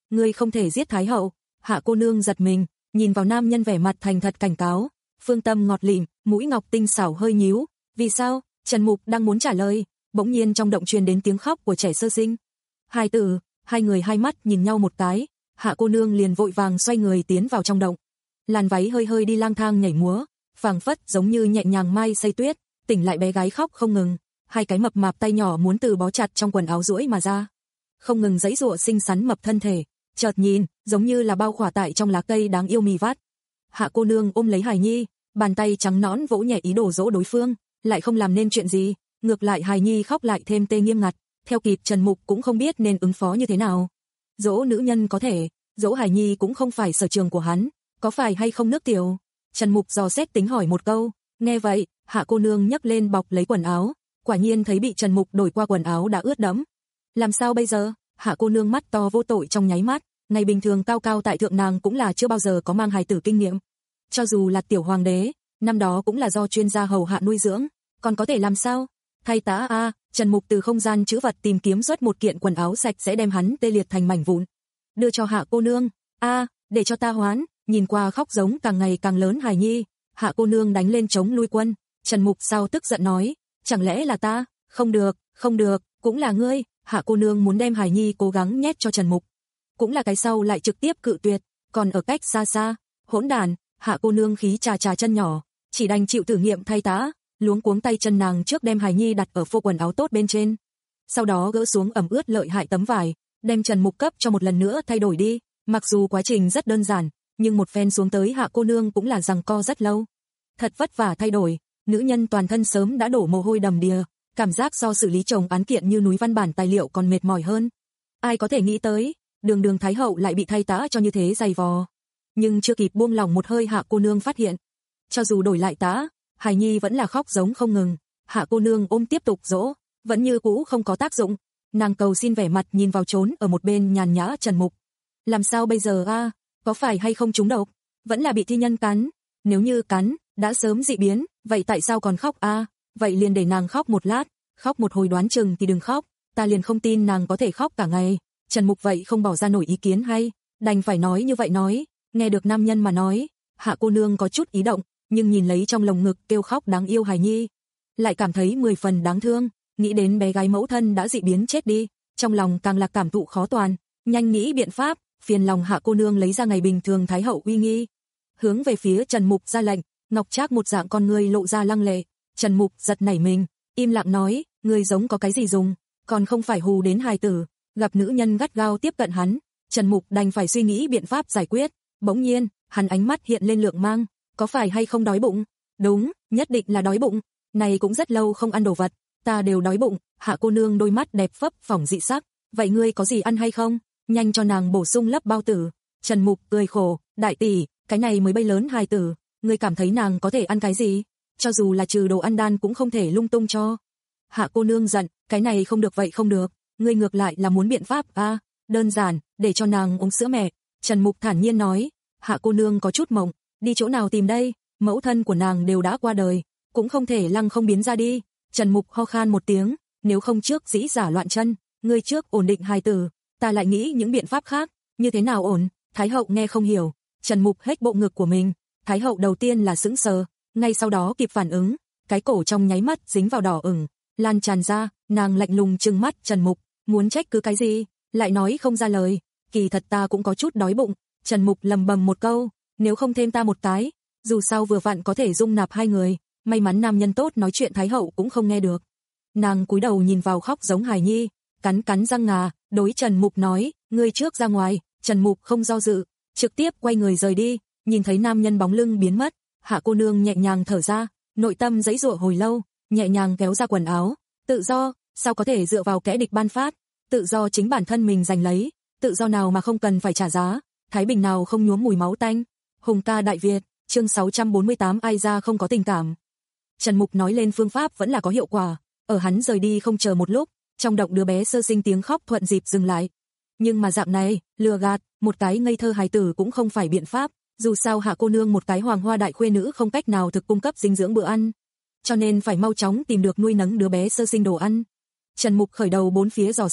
ngươi không thể giết Thái hậu. Hạ cô nương giật mình, nhìn vào nam nhân vẻ mặt thành thật cảnh cáo, phương tâm ngọt lịm, mũi ngọc tinh xảo hơi nhíu. Vì sao? Trần Mục đang muốn trả lời, bỗng nhiên trong động truyền đến tiếng khóc của trẻ sơ sinh. Hai tử, hai người hai mắt nhìn nhau một cái, Hạ cô nương liền vội vàng xoay người tiến vào trong động. Làn váy hơi hơi đi lang thang nhảy múa, phảng phất giống như nhẹ nhàng mai xây tuyết, tỉnh lại bé gái khóc không ngừng, hai cái mập mạp tay nhỏ muốn từ bó chặt trong quần áo duỗi mà ra, không ngừng giãy giụa xinh xắn mập thân thể, chợt nhìn, giống như là bao khỏa tại trong lá cây đáng yêu mì vắt. Hạ cô nương ôm lấy hài nhi, bàn tay trắng nõn vỗ nhẹ ý đồ dỗ đối phương, lại không làm nên chuyện gì, ngược lại hài nhi khóc lại thêm tê nghiêm ngặt, theo kịp Trần Mục cũng không biết nên ứng phó như thế nào. Dỗ nữ nhân có thể, dỗ hài nhi cũng không phải sở trường của hắn, có phải hay không nước tiểu? Trần Mục dò xét tính hỏi một câu, nghe vậy, Hạ cô nương nhấc lên bọc lấy quần áo, quả nhiên thấy bị Trần Mục đổi qua quần áo đã ướt đẫm. Làm sao bây giờ? Hạ cô nương mắt to vô tội trong nháy mắt, ngày bình thường cao cao tại thượng nàng cũng là chưa bao giờ có mang hài tử kinh nghiệm. Cho dù là tiểu hoàng đế, năm đó cũng là do chuyên gia hầu hạ nuôi dưỡng, còn có thể làm sao? Thay tá a, Trần Mục từ không gian trữ vật tìm kiếm xuất một kiện quần áo sạch sẽ đem hắn tê liệt thành mảnh vụn, đưa cho Hạ cô nương. A, để cho ta hoán. Nhìn qua khóc giống càng ngày càng lớn hài nhi, Hạ cô nương đánh lên chống lui quân. Trần Mục sau tức giận nói, chẳng lẽ là ta? Không được, không được, cũng là ngươi. Hạ cô nương muốn đem hài nhi cố gắng nhét cho Trần Mục, cũng là cái sau lại trực tiếp cự tuyệt, còn ở cách xa xa. Hỗn đàn. Hạ cô nương khí trà trà chân nhỏ, chỉ đành chịu thử nghiệm thay tá, luống cuống tay chân nàng trước đem hài nhi đặt ở phô quần áo tốt bên trên, sau đó gỡ xuống ẩm ướt lợi hại tấm vải, đem Trần Mục cấp cho một lần nữa thay đổi đi. Mặc dù quá trình rất đơn giản, nhưng một phen xuống tới Hạ cô nương cũng là giằng co rất lâu. Thật vất vả thay đổi, nữ nhân toàn thân sớm đã đổ mồ hôi đầm đìa, cảm giác so xử lý chồng án kiện như núi văn bản tài liệu còn mệt mỏi hơn. Ai có thể nghĩ tới, đường đường Thái hậu lại bị thay tá cho như thế dày vò. Nhưng chưa kịp buông lỏng một hơi Hạ cô nương phát hiện, cho dù đổi lại tá, hài nhi vẫn là khóc giống không ngừng. Hạ cô nương ôm tiếp tục dỗ, vẫn như cũ không có tác dụng. Nàng cầu xin vẻ mặt nhìn vào trốn ở một bên nhàn nhã Trần Mục. Làm sao bây giờ a? Có phải hay không trúng độc? Vẫn là bị thi nhân cắn? Nếu như cắn, đã sớm dị biến, vậy tại sao còn khóc a? Vậy liền để nàng khóc một lát, khóc một hồi đoán chừng thì đừng khóc, ta liền không tin nàng có thể khóc cả ngày. Trần Mục vậy không bỏ ra nổi ý kiến hay, đành phải nói như vậy nói. Nghe được nam nhân mà nói, Hạ cô nương có chút ý động, nhưng nhìn lấy trong lồng ngực kêu khóc đáng yêu hài nhi, lại cảm thấy mười phần đáng thương, nghĩ đến bé gái mẫu thân đã dị biến chết đi, trong lòng càng là cảm thụ khó toàn, nhanh nghĩ biện pháp, phiền lòng Hạ cô nương lấy ra ngày bình thường Thái hậu uy nghi, hướng về phía Trần Mục ra lệnh. Ngọc Trác một dạng con người lộ ra lăng lệ. Trần Mục giật nảy mình, im lặng nói, người giống có cái gì dùng, còn không phải hù đến hài tử. Gặp nữ nhân gắt gao tiếp cận hắn, Trần Mục đành phải suy nghĩ biện pháp giải quyết. Bỗng nhiên, hắn ánh mắt hiện lên lượng mang, có phải hay không đói bụng? Đúng, nhất định là đói bụng, này cũng rất lâu không ăn đồ vật, ta đều đói bụng. Hạ cô nương đôi mắt đẹp phấp phỏng dị sắc, vậy ngươi có gì ăn hay không? Nhanh cho nàng bổ sung lấp bao tử. Trần Mục cười khổ, đại tỷ, cái này mới bay lớn hài tử, ngươi cảm thấy nàng có thể ăn cái gì? Cho dù là trừ đồ ăn đan cũng không thể lung tung cho. Hạ cô nương giận, cái này không được vậy không được, ngươi ngược lại là muốn biện pháp a? À, đơn giản, để cho nàng uống sữa mẹ. Trần Mục thản nhiên nói. Hạ cô nương có chút mộng, đi chỗ nào tìm đây, mẫu thân của nàng đều đã qua đời, cũng không thể lăng không biến ra đi. Trần Mục ho khan một tiếng, nếu không trước dĩ giả loạn chân, ngươi trước ổn định hài tử, ta lại nghĩ những biện pháp khác. Như thế nào ổn? Thái hậu nghe không hiểu. Trần Mục hét bộ ngực của mình, Thái hậu đầu tiên là sững sờ, ngay sau đó kịp phản ứng, cái cổ trong nháy mắt dính vào đỏ ửng, lan tràn ra, nàng lạnh lùng trừng mắt Trần Mục, muốn trách cứ cái gì, lại nói không ra lời. Kỳ thật ta cũng có chút đói bụng. Trần Mục lầm bầm một câu, nếu không thêm ta một cái, dù sao vừa vặn có thể dung nạp hai người. May mắn nam nhân tốt nói chuyện Thái hậu cũng không nghe được. Nàng cúi đầu nhìn vào khóc giống hài nhi, cắn cắn răng ngà, đối Trần Mục nói, ngươi trước ra ngoài. Trần Mục không do dự, trực tiếp quay người rời đi. Nhìn thấy nam nhân bóng lưng biến mất, Hạ cô nương nhẹ nhàng thở ra, nội tâm giãy giụa hồi lâu, nhẹ nhàng kéo ra quần áo. Tự do, sao có thể dựa vào kẻ địch ban phát? Tự do chính bản thân mình giành lấy, tự do nào mà không cần phải trả giá, thái bình nào không nhuốm mùi máu tanh. Hùng ca Đại Việt, chương sáu trăm bốn mươi tám, ai ra không có tình cảm. Trần Mục nói lên phương pháp vẫn là có hiệu quả, ở hắn rời đi không chờ một lúc, trong động đứa bé sơ sinh tiếng khóc thuận dịp dừng lại. Nhưng mà dạng này, lừa gạt, một cái ngây thơ hài tử cũng không phải biện pháp, dù sao Hạ cô nương một cái hoàng hoa đại khuê nữ không cách nào thực cung cấp dinh dưỡng bữa ăn, cho nên phải mau chóng tìm được nuôi nấng đứa bé sơ sinh đồ ăn. Trần Mục khởi đầu bốn phía dò xét,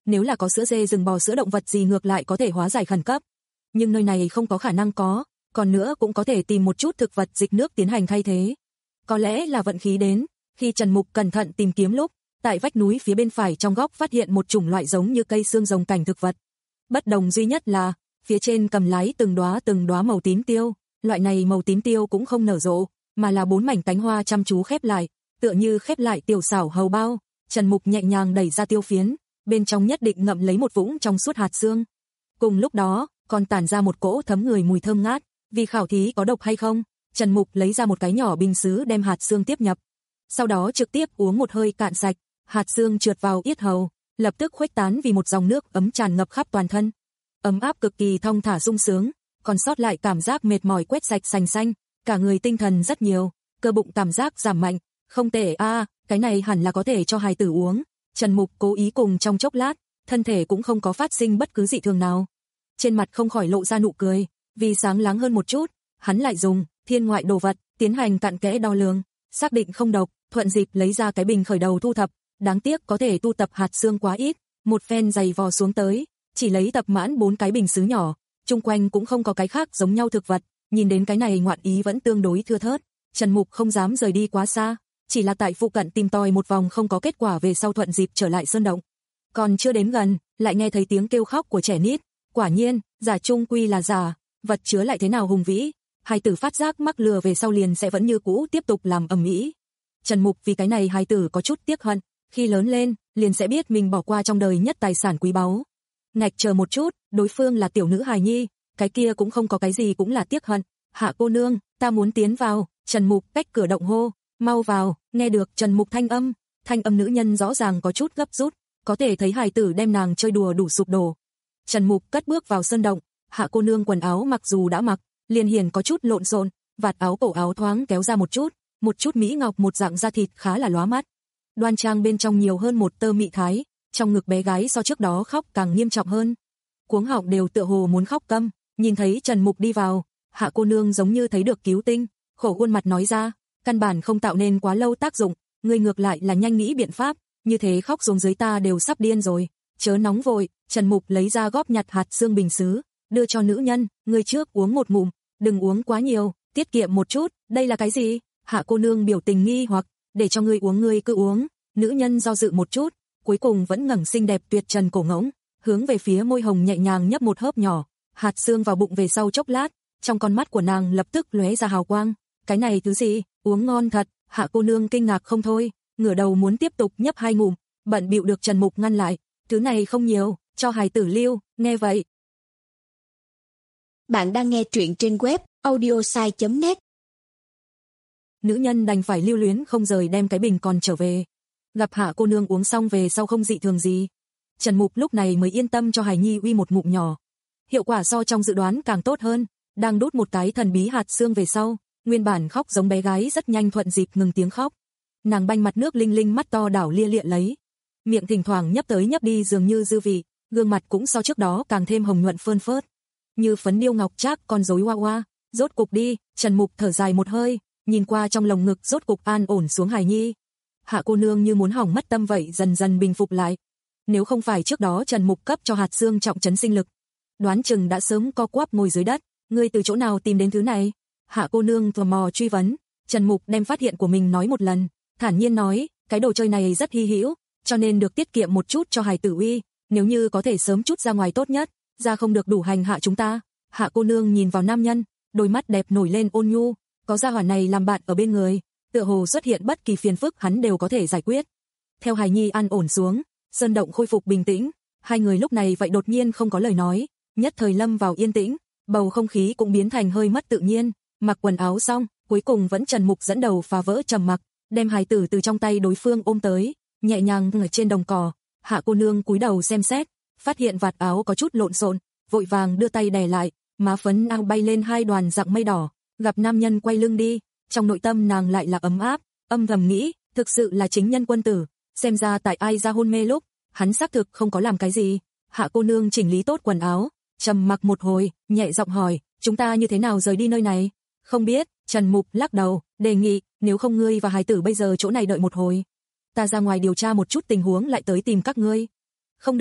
Nếu là có sữa dê rừng bò sữa động vật gì ngược lại có thể hóa giải khẩn cấp. Nhưng nơi này không có khả năng có, còn nữa cũng có thể tìm một chút thực vật dịch nước tiến hành thay thế. Có lẽ là vận khí đến, khi Trần Mục cẩn thận tìm kiếm lúc, tại vách núi phía bên phải trong góc phát hiện một chủng loại giống như cây xương rồng cảnh thực vật. Bất đồng duy nhất là, phía trên cầm lái từng đóa từng đóa màu tím tiêu, loại này màu tím tiêu cũng không nở rộ, mà là bốn mảnh cánh hoa chăm chú khép lại, tựa như khép lại tiểu xảo hầu bao. Trần Mục nhẹ nhàng đẩy ra tiêu phiến, bên trong nhất định ngậm lấy một vũng trong suốt hạt xương. Cùng lúc đó, còn tản ra một cỗ thấm người mùi thơm ngát, vì khảo thí có độc hay không, Trần Mục lấy ra một cái nhỏ bình sứ đem hạt xương tiếp nhập. Sau đó trực tiếp uống một hơi cạn sạch, hạt xương trượt vào yết hầu, lập tức khuếch tán vì một dòng nước ấm tràn ngập khắp toàn thân. Ấm áp cực kỳ thong thả sung sướng, còn sót lại cảm giác mệt mỏi quét sạch sành xanh, cả người tinh thần rất nhiều, cơ bụng cảm giác giảm mạnh, không tệ a, à, cái này hẳn là có thể cho hài tử uống. Trần Mục cố ý cùng trong chốc lát, thân thể cũng không có phát sinh bất cứ dị thường nào. Trên mặt không khỏi lộ ra nụ cười, vì sáng láng hơn một chút, hắn lại dùng thiên ngoại đồ vật tiến hành cặn kẽ đo lường, xác định không độc, thuận dịp lấy ra cái bình khởi đầu thu thập, đáng tiếc có thể tu tập hạt xương quá ít, một phen giày vò xuống tới, chỉ lấy tập mãn bốn cái bình sứ nhỏ, chung quanh cũng không có cái khác giống nhau thực vật, nhìn đến cái này ngoạn ý vẫn tương đối thưa thớt, Trần Mục không dám rời đi quá xa, chỉ là tại phụ cận tìm tòi một vòng không có kết quả về sau thuận dịp trở lại sơn động. Còn chưa đến gần, lại nghe thấy tiếng kêu khóc của trẻ nít, quả nhiên, giả trung quy là giả, vật chứa lại thế nào hùng vĩ, hài tử phát giác mắc lừa về sau liền sẽ vẫn như cũ tiếp tục làm ầm ĩ. Trần Mục vì cái này hài tử có chút tiếc hận, khi lớn lên, liền sẽ biết mình bỏ qua trong đời nhất tài sản quý báu. Ngạch chờ một chút, đối phương là tiểu nữ hài nhi, cái kia cũng không có cái gì cũng là tiếc hận. Hạ cô nương, ta muốn tiến vào. Trần Mục cách cửa động hô, mau vào. Nghe được Trần Mục thanh âm, thanh âm nữ nhân rõ ràng có chút gấp rút, có thể thấy hài tử đem nàng chơi đùa đủ sụp đổ. Trần Mục cất bước vào sơn động, hạ cô nương quần áo mặc dù đã mặc, liền hiển có chút lộn xộn, vạt áo cổ áo thoáng kéo ra một chút, một chút mỹ ngọc một dạng da thịt khá là lóa mắt. Đoan trang bên trong nhiều hơn một tơ mị thái, trong ngực bé gái so trước đó khóc càng nghiêm trọng hơn. Cuống họng đều tựa hồ muốn khóc câm, nhìn thấy Trần Mục đi vào, hạ cô nương giống như thấy được cứu tinh, khổ khuôn mặt nói ra, căn bản không tạo nên quá lâu tác dụng, ngươi ngược lại là nhanh nghĩ biện pháp, như thế khóc xuống dưới ta đều sắp điên rồi. Chớ nóng vội, Trần Mục lấy ra góp nhặt hạt xương bình sứ, đưa cho nữ nhân, ngươi trước uống một ngụm, đừng uống quá nhiều, tiết kiệm một chút, đây là cái gì? Hạ cô nương biểu tình nghi hoặc, để cho ngươi uống ngươi cứ uống. Nữ nhân do dự một chút, cuối cùng vẫn ngẩng xinh đẹp tuyệt trần cổ ngỗng, hướng về phía môi hồng nhẹ nhàng nhấp một hớp nhỏ, hạt xương vào bụng về sau chốc lát, trong con mắt của nàng lập tức lóe ra hào quang, cái này thứ gì, uống ngon thật. Hạ cô nương kinh ngạc không thôi, ngửa đầu muốn tiếp tục nhấp hai ngụm, bận bịu được Trần Mục ngăn lại, thứ này không nhiều, cho hài tử lưu. Nghe vậy, bạn đang nghe truyện trên web audiosai chấm net. Nữ nhân đành phải lưu luyến không rời đem cái bình còn trở về. Gặp hạ cô nương uống xong về sau không dị thường gì, Trần Mục lúc này mới yên tâm cho hài nhi uy một ngụm nhỏ. Hiệu quả so trong dự đoán càng tốt hơn, đang đút một cái thần bí hạt xương về sau, nguyên bản khóc giống bé gái rất nhanh thuận dịp ngừng tiếng khóc. Nàng banh mặt nước linh linh mắt to đảo lia lịa lấy, miệng thỉnh thoảng nhấp tới nhấp đi dường như dư vị, gương mặt cũng so trước đó càng thêm hồng nhuận phơn phớt, như phấn điêu ngọc trác con rối hoa hoa. Rốt cục đi, Trần Mục thở dài một hơi, nhìn qua trong lồng ngực rốt cục an ổn xuống hài nhi. Hạ cô nương như muốn hỏng mất tâm vậy dần dần bình phục lại. Nếu không phải trước đó Trần Mục cấp cho hạt xương trọng trấn sinh lực, đoán chừng đã sớm co quắp ngồi dưới đất. Ngươi từ chỗ nào tìm đến thứ này? Hạ cô nương tò mò truy vấn. Trần Mục đem phát hiện của mình nói một lần, thản nhiên nói, cái đồ chơi này rất hy hữu, cho nên được tiết kiệm một chút cho hài tử uy, nếu như có thể sớm chút ra ngoài tốt nhất, ra không được đủ hành hạ chúng ta. Hạ cô nương nhìn vào nam nhân, đôi mắt đẹp nổi lên ôn nhu, có gia hỏa này làm bạn ở bên người, tựa hồ xuất hiện bất kỳ phiền phức hắn đều có thể giải quyết. Theo hài nhi an ổn xuống, sơn động khôi phục bình tĩnh, hai người lúc này vậy đột nhiên không có lời nói, nhất thời lâm vào yên tĩnh, bầu không khí cũng biến thành hơi mất tự nhiên. Mặc quần áo xong, cuối cùng vẫn Trần Mục dẫn đầu phá vỡ trầm mặc, đem hài tử từ trong tay đối phương ôm tới, nhẹ nhàng ngồi trên đồng cỏ. Hạ cô nương cúi đầu xem xét, phát hiện vạt áo có chút lộn xộn, vội vàng đưa tay đè lại, má phấn ao bay lên hai đoàn dạng mây đỏ. Gặp nam nhân quay lưng đi, trong nội tâm nàng lại là ấm áp, âm thầm nghĩ, thực sự là chính nhân quân tử, xem ra tại ai ra hôn mê lúc, hắn xác thực không có làm cái gì. Hạ cô nương chỉnh lý tốt quần áo, trầm mặc một hồi, nhẹ giọng hỏi, chúng ta như thế nào rời đi nơi này? Không biết. Trần Mục lắc đầu, đề nghị, nếu không ngươi và hài tử bây giờ chỗ này đợi một hồi, ta ra ngoài điều tra một chút tình huống lại tới tìm các ngươi. Không được.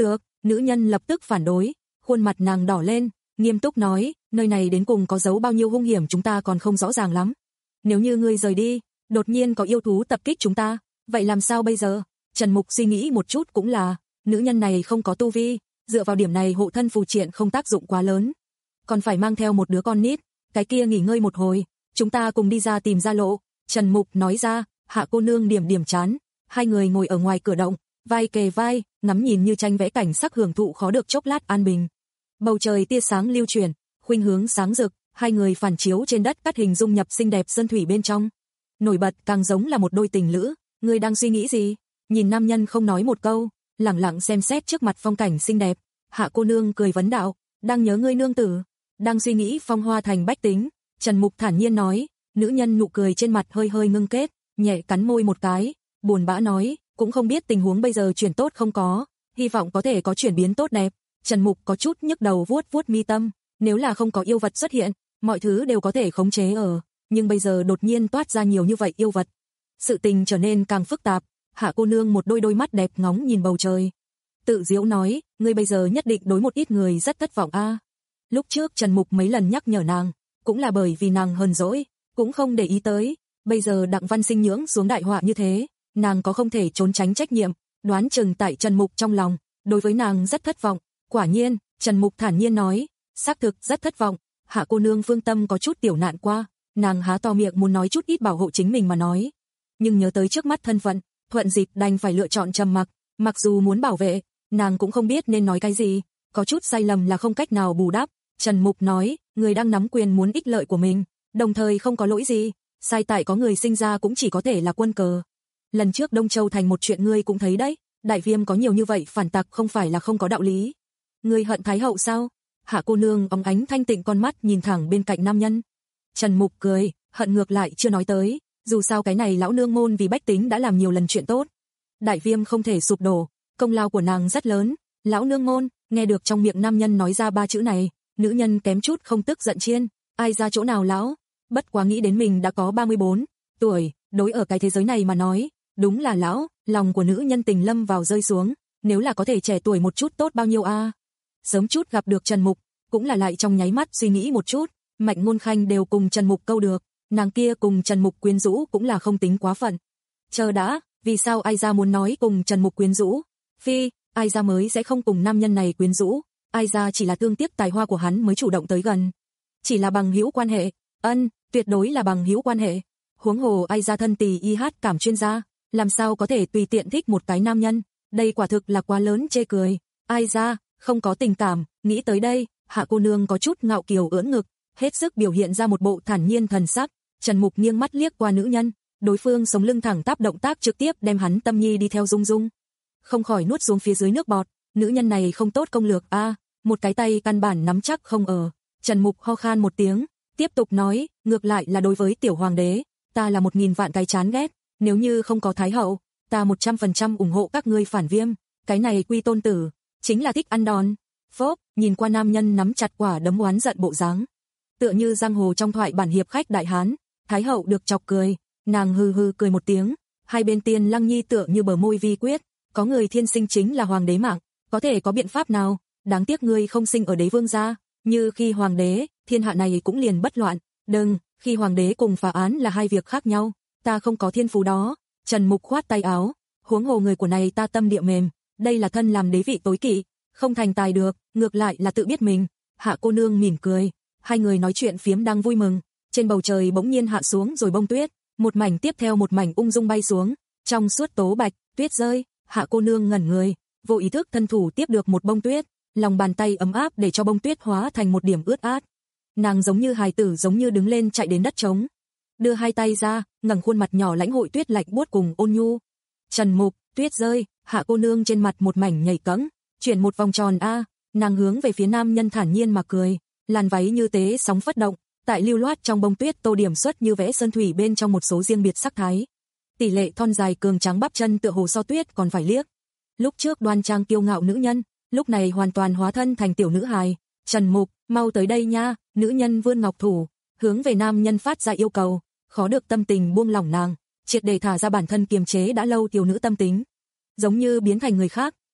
Nữ nhân lập tức phản đối, khuôn mặt nàng đỏ lên, nghiêm túc nói, nơi này đến cùng có giấu bao nhiêu hung hiểm chúng ta còn không rõ ràng lắm. Nếu như ngươi rời đi, đột nhiên có yêu thú tập kích chúng ta, vậy làm sao bây giờ? Trần Mục suy nghĩ một chút cũng là, nữ nhân này không có tu vi, dựa vào điểm này hộ thân phù triện không tác dụng quá lớn. Còn phải mang theo một đứa con nít, cái kia nghỉ ngơi một hồi, chúng ta cùng đi ra tìm ra lộ. Trần Mục nói ra, Hạ cô nương điểm điểm chán, hai người ngồi ở ngoài cửa động, vai kề vai, ngắm nhìn như tranh vẽ cảnh sắc hưởng thụ khó được chốc lát an bình. Bầu trời tia sáng lưu chuyển, khuynh hướng sáng rực, hai người phản chiếu trên đất cắt hình dung nhập xinh đẹp sơn thủy bên trong. Nổi bật càng giống là một đôi tình lữ, ngươi đang suy nghĩ gì? Nhìn nam nhân không nói một câu, lẳng lặng xem xét trước mặt phong cảnh xinh đẹp, Hạ cô nương cười vấn đạo, đang nhớ ngươi nương tử, đang suy nghĩ phong hoa thành bách tính. Trần Mục thản nhiên nói, nữ nhân nụ cười trên mặt hơi hơi ngưng kết, nhẹ cắn môi một cái, buồn bã nói, cũng không biết tình huống bây giờ chuyển tốt không có, hy vọng có thể có chuyển biến tốt đẹp. Trần Mục có chút nhức đầu vuốt vuốt mi tâm, nếu là không có yêu vật xuất hiện, mọi thứ đều có thể khống chế ở, nhưng bây giờ đột nhiên toát ra nhiều như vậy yêu vật. Sự tình trở nên càng phức tạp, Hạ cô nương một đôi đôi mắt đẹp ngóng nhìn bầu trời. Tự giễu nói, ngươi bây giờ nhất định đối một ít người rất thất vọng a. Lúc trước Trần Mục mấy lần nhắc nhở nàng, cũng là bởi vì nàng hờn dỗi, cũng không để ý tới, bây giờ Đặng Văn Sinh nhưỡng xuống đại họa như thế, nàng có không thể trốn tránh trách nhiệm, đoán chừng tại Trần Mục trong lòng, đối với nàng rất thất vọng. Quả nhiên, Trần Mục thản nhiên nói, xác thực rất thất vọng. Hạ cô nương phương tâm có chút tiểu nạn qua, nàng há to miệng muốn nói chút ít bảo hộ chính mình mà nói, nhưng nhớ tới trước mắt thân phận, thuận dịp đành phải lựa chọn trầm mặc. Mặc dù muốn bảo vệ, nàng cũng không biết nên nói cái gì, có chút sai lầm là không cách nào bù đắp. Trần Mục nói, người đang nắm quyền muốn ích lợi của mình, đồng thời không có lỗi gì, sai tại có người sinh ra cũng chỉ có thể là quân cờ. Lần trước Đông Châu thành một chuyện ngươi cũng thấy đấy, Đại Viêm có nhiều như vậy phản tặc không phải là không có đạo lý. Ngươi hận Thái hậu sao? Hạ cô nương óng ánh thanh tịnh con mắt nhìn thẳng bên cạnh nam nhân. Trần Mục cười, hận ngược lại chưa nói tới, dù sao cái này lão nương môn vì bách tính đã làm nhiều lần chuyện tốt. Đại Viêm không thể sụp đổ, công lao của nàng rất lớn. Lão nương môn, nghe được trong miệng nam nhân nói ra ba chữ này, nữ nhân kém chút không tức giận chiên, ai ra chỗ nào lão, bất quá nghĩ đến mình đã có ba mươi bốn tuổi, đối ở cái thế giới này mà nói, đúng là lão, lòng của nữ nhân tình lâm vào rơi xuống, nếu là có thể trẻ tuổi một chút tốt bao nhiêu a. À. Sớm chút gặp được Trần Mục, cũng là lại trong nháy mắt suy nghĩ một chút, Mạnh Ngôn Khanh đều cùng Trần Mục câu được, nàng kia cùng Trần Mục quyến rũ cũng là không tính quá phận. Chờ đã, vì sao ai ra muốn nói cùng Trần Mục quyến rũ? Phi, ai ra mới sẽ không cùng nam nhân này quyến rũ, ai ra chỉ là thương tiếc tài hoa của hắn mới chủ động tới gần. Chỉ là bằng hữu quan hệ, ân, tuyệt đối là bằng hữu quan hệ. Huống hồ ai ra thân tỳ y hát cảm chuyên gia, làm sao có thể tùy tiện thích một cái nam nhân, đây quả thực là quá lớn chê cười. Ai ra, không có tình cảm, nghĩ tới đây, Hạ cô nương có chút ngạo kiều ưỡn ngực, hết sức biểu hiện ra một bộ thản nhiên thần sắc. Trần Mục nghiêng mắt liếc qua nữ nhân, đối phương sống lưng thẳng tắp động tác trực tiếp đem hắn tâm nhi đi theo rung rung. Không khỏi nuốt xuống phía dưới nước bọt, nữ nhân này không tốt công lược a, à, một cái tay căn bản nắm chắc không ở. Trần Mục ho khan một tiếng, tiếp tục nói, ngược lại là đối với tiểu hoàng đế, ta là một nghìn vạn cái chán ghét, nếu như không có Thái hậu, ta một trăm phần trăm ủng hộ các ngươi phản Viêm, cái này Quy tôn tử, chính là thích ăn đòn. Phốp, nhìn qua nam nhân nắm chặt quả đấm oán giận bộ dáng, tựa như giang hồ trong thoại bản hiệp khách đại hán. Thái hậu được chọc cười, nàng hừ hừ cười một tiếng, hai bên Tiên Lăng Nhi tựa như bờ môi vi quyết, có người thiên sinh chính là hoàng đế mạng, có thể có biện pháp nào, đáng tiếc ngươi không sinh ở đế vương gia, như khi hoàng đế, thiên hạ này cũng liền bất loạn, đừng, khi hoàng đế cùng phá án là hai việc khác nhau, ta không có thiên phú đó. Trần Mục khoát tay áo, huống hồ người của này ta tâm địa mềm, đây là thân làm đế vị tối kỵ, không thành tài được, ngược lại là tự biết mình. Hạ cô nương mỉm cười, hai người nói chuyện phiếm đang vui mừng, trên bầu trời bỗng nhiên hạ xuống rồi bông tuyết, một mảnh tiếp theo một mảnh ung dung bay xuống, trong suốt tố bạch, tuyết rơi. Hạ cô nương ngẩn người, vô ý thức thân thủ tiếp được một bông tuyết, lòng bàn tay ấm áp để cho bông tuyết hóa thành một điểm ướt át. Nàng giống như hài tử giống như đứng lên chạy đến đất trống, đưa hai tay ra, ngẩng khuôn mặt nhỏ lãnh hội tuyết lạnh buốt cùng ôn nhu. Trần Mục, tuyết rơi, Hạ cô nương trên mặt một mảnh nhảy cẫng, chuyển một vòng tròn a, nàng hướng về phía nam nhân thản nhiên mà cười, làn váy như tế sóng phất động, tại lưu loát trong bông tuyết tô điểm xuất như vẽ sơn thủy bên trong một số riêng biệt sắc thái. Tỷ lệ thon dài cường tráng bắp chân tựa hồ so tuyết còn phải liếc. Lúc trước đoan trang kiêu ngạo nữ nhân, lúc này hoàn toàn hóa thân thành tiểu nữ hài. Trần Mục, mau tới đây nha, nữ nhân vươn ngọc thủ, hướng về nam nhân phát ra yêu cầu, khó được tâm tình buông lỏng nàng, triệt để thả ra bản thân kiềm chế đã lâu tiểu nữ tâm tính, giống như biến thành người khác,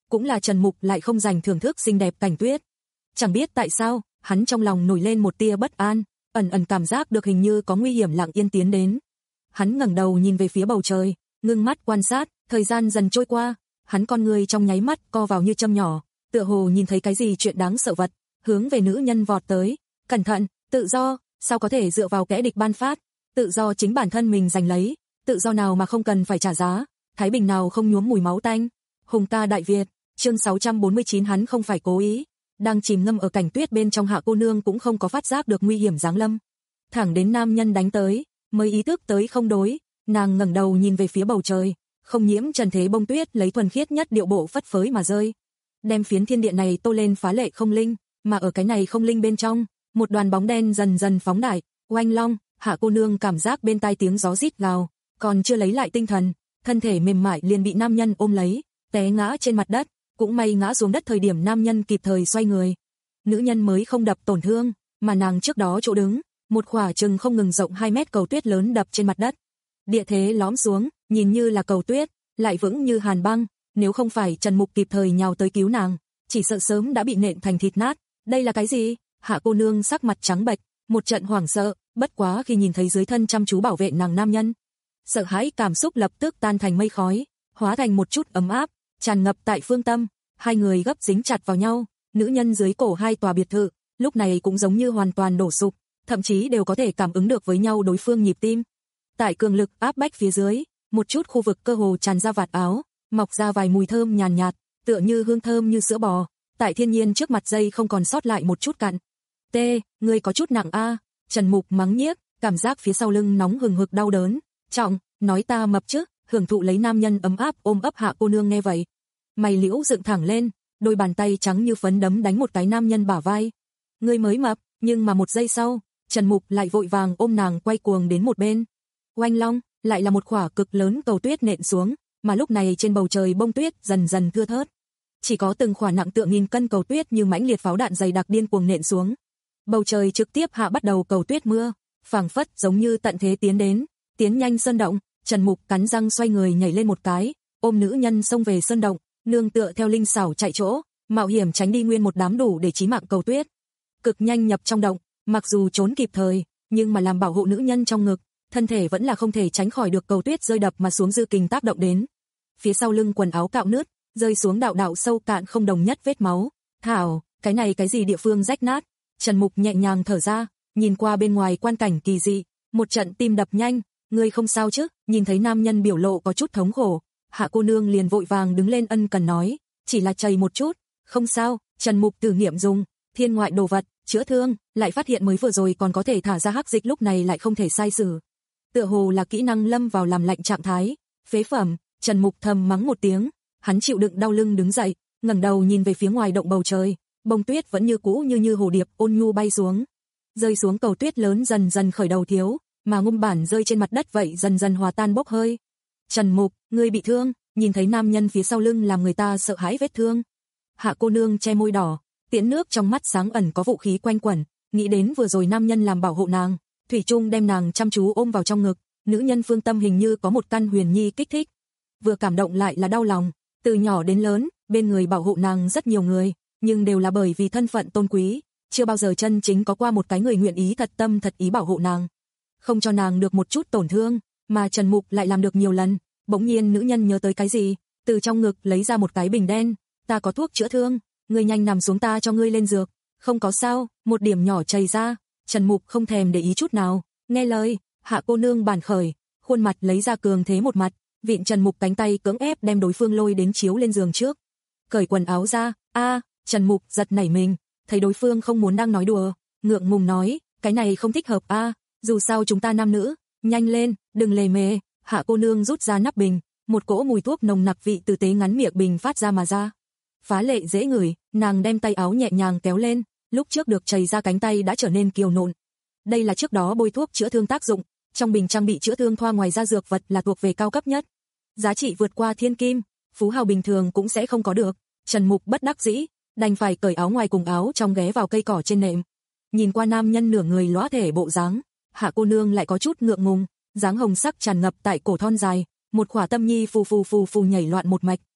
cũng là Trần Mục lại không dành thưởng thức xinh đẹp Cảnh Tuyết. Chẳng biết tại sao, hắn trong lòng nổi lên một tia bất an, ẩn ẩn cảm giác được hình như có nguy hiểm lặng yên tiến đến. Hắn ngẩng đầu nhìn về phía bầu trời, ngưng mắt quan sát, thời gian dần trôi qua, hắn con người trong nháy mắt co vào như châm nhỏ, tựa hồ nhìn thấy cái gì chuyện đáng sợ vật, hướng về nữ nhân vọt tới. Cẩn thận, tự do, sao có thể dựa vào kẻ địch ban phát, tự do chính bản thân mình giành lấy, tự do nào mà không cần phải trả giá, thái bình nào không nhuốm mùi máu tanh. Hùng ca Đại Việt, chương sáu trăm bốn mươi chín. Hắn không phải cố ý, đang chìm ngâm ở Cảnh Tuyết bên trong, Hạ cô nương cũng không có phát giác được nguy hiểm giáng lâm. Thẳng đến nam nhân đánh tới, mới ý thức tới không đối, nàng ngẩng đầu nhìn về phía bầu trời, không nhiễm trần thế bông tuyết lấy thuần khiết nhất điệu bộ phất phới mà rơi, đem phiến thiên địa này tô lên phá lệ không linh, mà ở cái này không linh bên trong, một đoàn bóng đen dần dần phóng đại, oanh long. Hạ cô nương cảm giác bên tai tiếng gió rít gào, còn chưa lấy lại tinh thần, thân thể mềm mại liền bị nam nhân ôm lấy, té ngã trên mặt đất, cũng may ngã xuống đất thời điểm nam nhân kịp thời xoay người. Nữ nhân mới không đập tổn thương, mà nàng trước đó chỗ đứng, một khỏa chừng không ngừng rộng hai mét cầu tuyết lớn đập trên mặt đất. Địa thế lõm xuống, nhìn như là cầu tuyết, lại vững như hàn băng, nếu không phải Trần Mục kịp thời nhào tới cứu nàng, chỉ sợ sớm đã bị nện thành thịt nát. Đây là cái gì? Hạ cô nương sắc mặt trắng bệch, một trận hoảng sợ, bất quá khi nhìn thấy dưới thân chăm chú bảo vệ nàng nam nhân, sợ hãi cảm xúc lập tức tan thành mây khói, hóa thành một chút ấm áp, tràn ngập tại phương tâm. Hai người gấp dính chặt vào nhau, nữ nhân dưới cổ hai tòa biệt thự, lúc này cũng giống như hoàn toàn đổ sụp, thậm chí đều có thể cảm ứng được với nhau đối phương nhịp tim. Tại cường lực áp bách phía dưới, một chút khu vực cơ hồ tràn ra vạt áo, mọc ra vài mùi thơm nhàn nhạt, tựa như hương thơm như sữa bò, tại thiên nhiên trước mặt dây không còn sót lại một chút cặn. T, người có chút nặng a. Trần Mục mắng nhiếc, cảm giác phía sau lưng nóng hừng hực đau đớn. Trọng, nói ta mập chứ, hưởng thụ lấy nam nhân ấm áp ôm ấp. Hạ cô nương nghe vậy, mày liễu dựng thẳng lên, đôi bàn tay trắng như phấn đấm đánh một cái nam nhân bả vai. Ngươi mới mập, nhưng mà một giây sau, Trần Mục lại vội vàng ôm nàng quay cuồng đến một bên. Oanh long, lại là một khỏa cực lớn cầu tuyết nện xuống, mà lúc này trên bầu trời bông tuyết dần dần thưa thớt. Chỉ có từng khỏa nặng tựa nghìn cân cầu tuyết như mãnh liệt pháo đạn dày đặc điên cuồng nện xuống. Bầu trời trực tiếp hạ bắt đầu cầu tuyết mưa, phảng phất giống như tận thế tiến đến, tiến nhanh sơn động. Trần Mục cắn răng xoay người nhảy lên một cái, ôm nữ nhân xông về sơn động, nương tựa theo linh xảo chạy chỗ, mạo hiểm tránh đi nguyên một đám đủ để chí mạng cầu tuyết. Cực nhanh nhập trong động, mặc dù trốn kịp thời, nhưng mà làm bảo hộ nữ nhân trong ngực, thân thể vẫn là không thể tránh khỏi được cầu tuyết rơi đập mà xuống dư kình tác động đến. Phía sau lưng quần áo cạo nứt, rơi xuống đạo đạo sâu cạn không đồng nhất vết máu. Thảo, cái này cái gì địa phương rách nát? Trần Mục nhẹ nhàng thở ra, nhìn qua bên ngoài quan cảnh kỳ dị, một trận tim đập nhanh. Ngươi không sao chứ? Nhìn thấy nam nhân biểu lộ có chút thống khổ, Hạ cô nương liền vội vàng đứng lên ân cần nói, chỉ là chảy một chút, không sao. Trần Mục thử nghiệm dùng thiên ngoại đồ vật chữa thương, lại phát hiện mới vừa rồi còn có thể thả ra hắc dịch, lúc này lại không thể sai sử. Tựa hồ là kỹ năng lâm vào làm lạnh trạng thái, phế phẩm. Trần Mục thầm mắng một tiếng, hắn chịu đựng đau lưng đứng dậy, ngẩng đầu nhìn về phía ngoài động bầu trời, bông tuyết vẫn như cũ như như hồ điệp ôn nhu bay xuống, rơi xuống cầu tuyết lớn dần dần khởi đầu thiếu, mà ngum bản rơi trên mặt đất vậy dần dần hòa tan bốc hơi. Trần Mục, ngươi bị thương? Nhìn thấy nam nhân phía sau lưng làm người ta sợ hãi vết thương. Hạ cô nương che môi đỏ, tiễn nước trong mắt sáng ẩn có vũ khí quanh quẩn, nghĩ đến vừa rồi nam nhân làm bảo hộ nàng, thủy chung đem nàng chăm chú ôm vào trong ngực, nữ nhân phương tâm hình như có một căn huyền nhi kích thích, vừa cảm động lại là đau lòng. Từ nhỏ đến lớn, bên người bảo hộ nàng rất nhiều người, nhưng đều là bởi vì thân phận tôn quý, chưa bao giờ chân chính có qua một cái người nguyện ý thật tâm thật ý bảo hộ nàng, không cho nàng được một chút tổn thương, mà Trần Mục lại làm được nhiều lần. Bỗng nhiên nữ nhân nhớ tới cái gì, từ trong ngực lấy ra một cái bình đen, ta có thuốc chữa thương, ngươi nhanh nằm xuống ta cho ngươi lên dược. Không có sao, một điểm nhỏ chảy ra. Trần Mục không thèm để ý chút nào, nghe lời. Hạ cô nương bản khởi, khuôn mặt lấy ra cường thế một mặt, vịn Trần Mục cánh tay cưỡng ép đem đối phương lôi đến chiếu lên giường trước, cởi quần áo ra. A, Trần Mục giật nảy mình, thấy đối phương không muốn đang nói đùa, ngượng ngùng nói, cái này không thích hợp a, dù sao chúng ta nam nữ, nhanh lên, đừng lề mề. Hạ cô nương rút ra nắp bình, một cỗ mùi thuốc nồng nặc vị tử tế ngắn miệng bình phát ra mà ra, phá lệ dễ ngửi. Nàng đem tay áo nhẹ nhàng kéo lên, lúc trước được chảy ra cánh tay đã trở nên kiều nộn. Đây là trước đó bôi thuốc chữa thương tác dụng, trong bình trang bị chữa thương thoa ngoài ra dược vật là thuộc về cao cấp nhất, giá trị vượt qua thiên kim, phú hào bình thường cũng sẽ không có được. Trần Mục bất đắc dĩ, đành phải cởi áo ngoài cùng áo trong ghé vào cây cỏ trên nệm. Nhìn qua nam nhân nửa người lóa thể bộ dáng, Hạ cô nương lại có chút ngượng ngùng, dáng hồng sắc tràn ngập tại cổ thon dài, một khỏa tâm nhi phù phù phù phù nhảy loạn một mạch.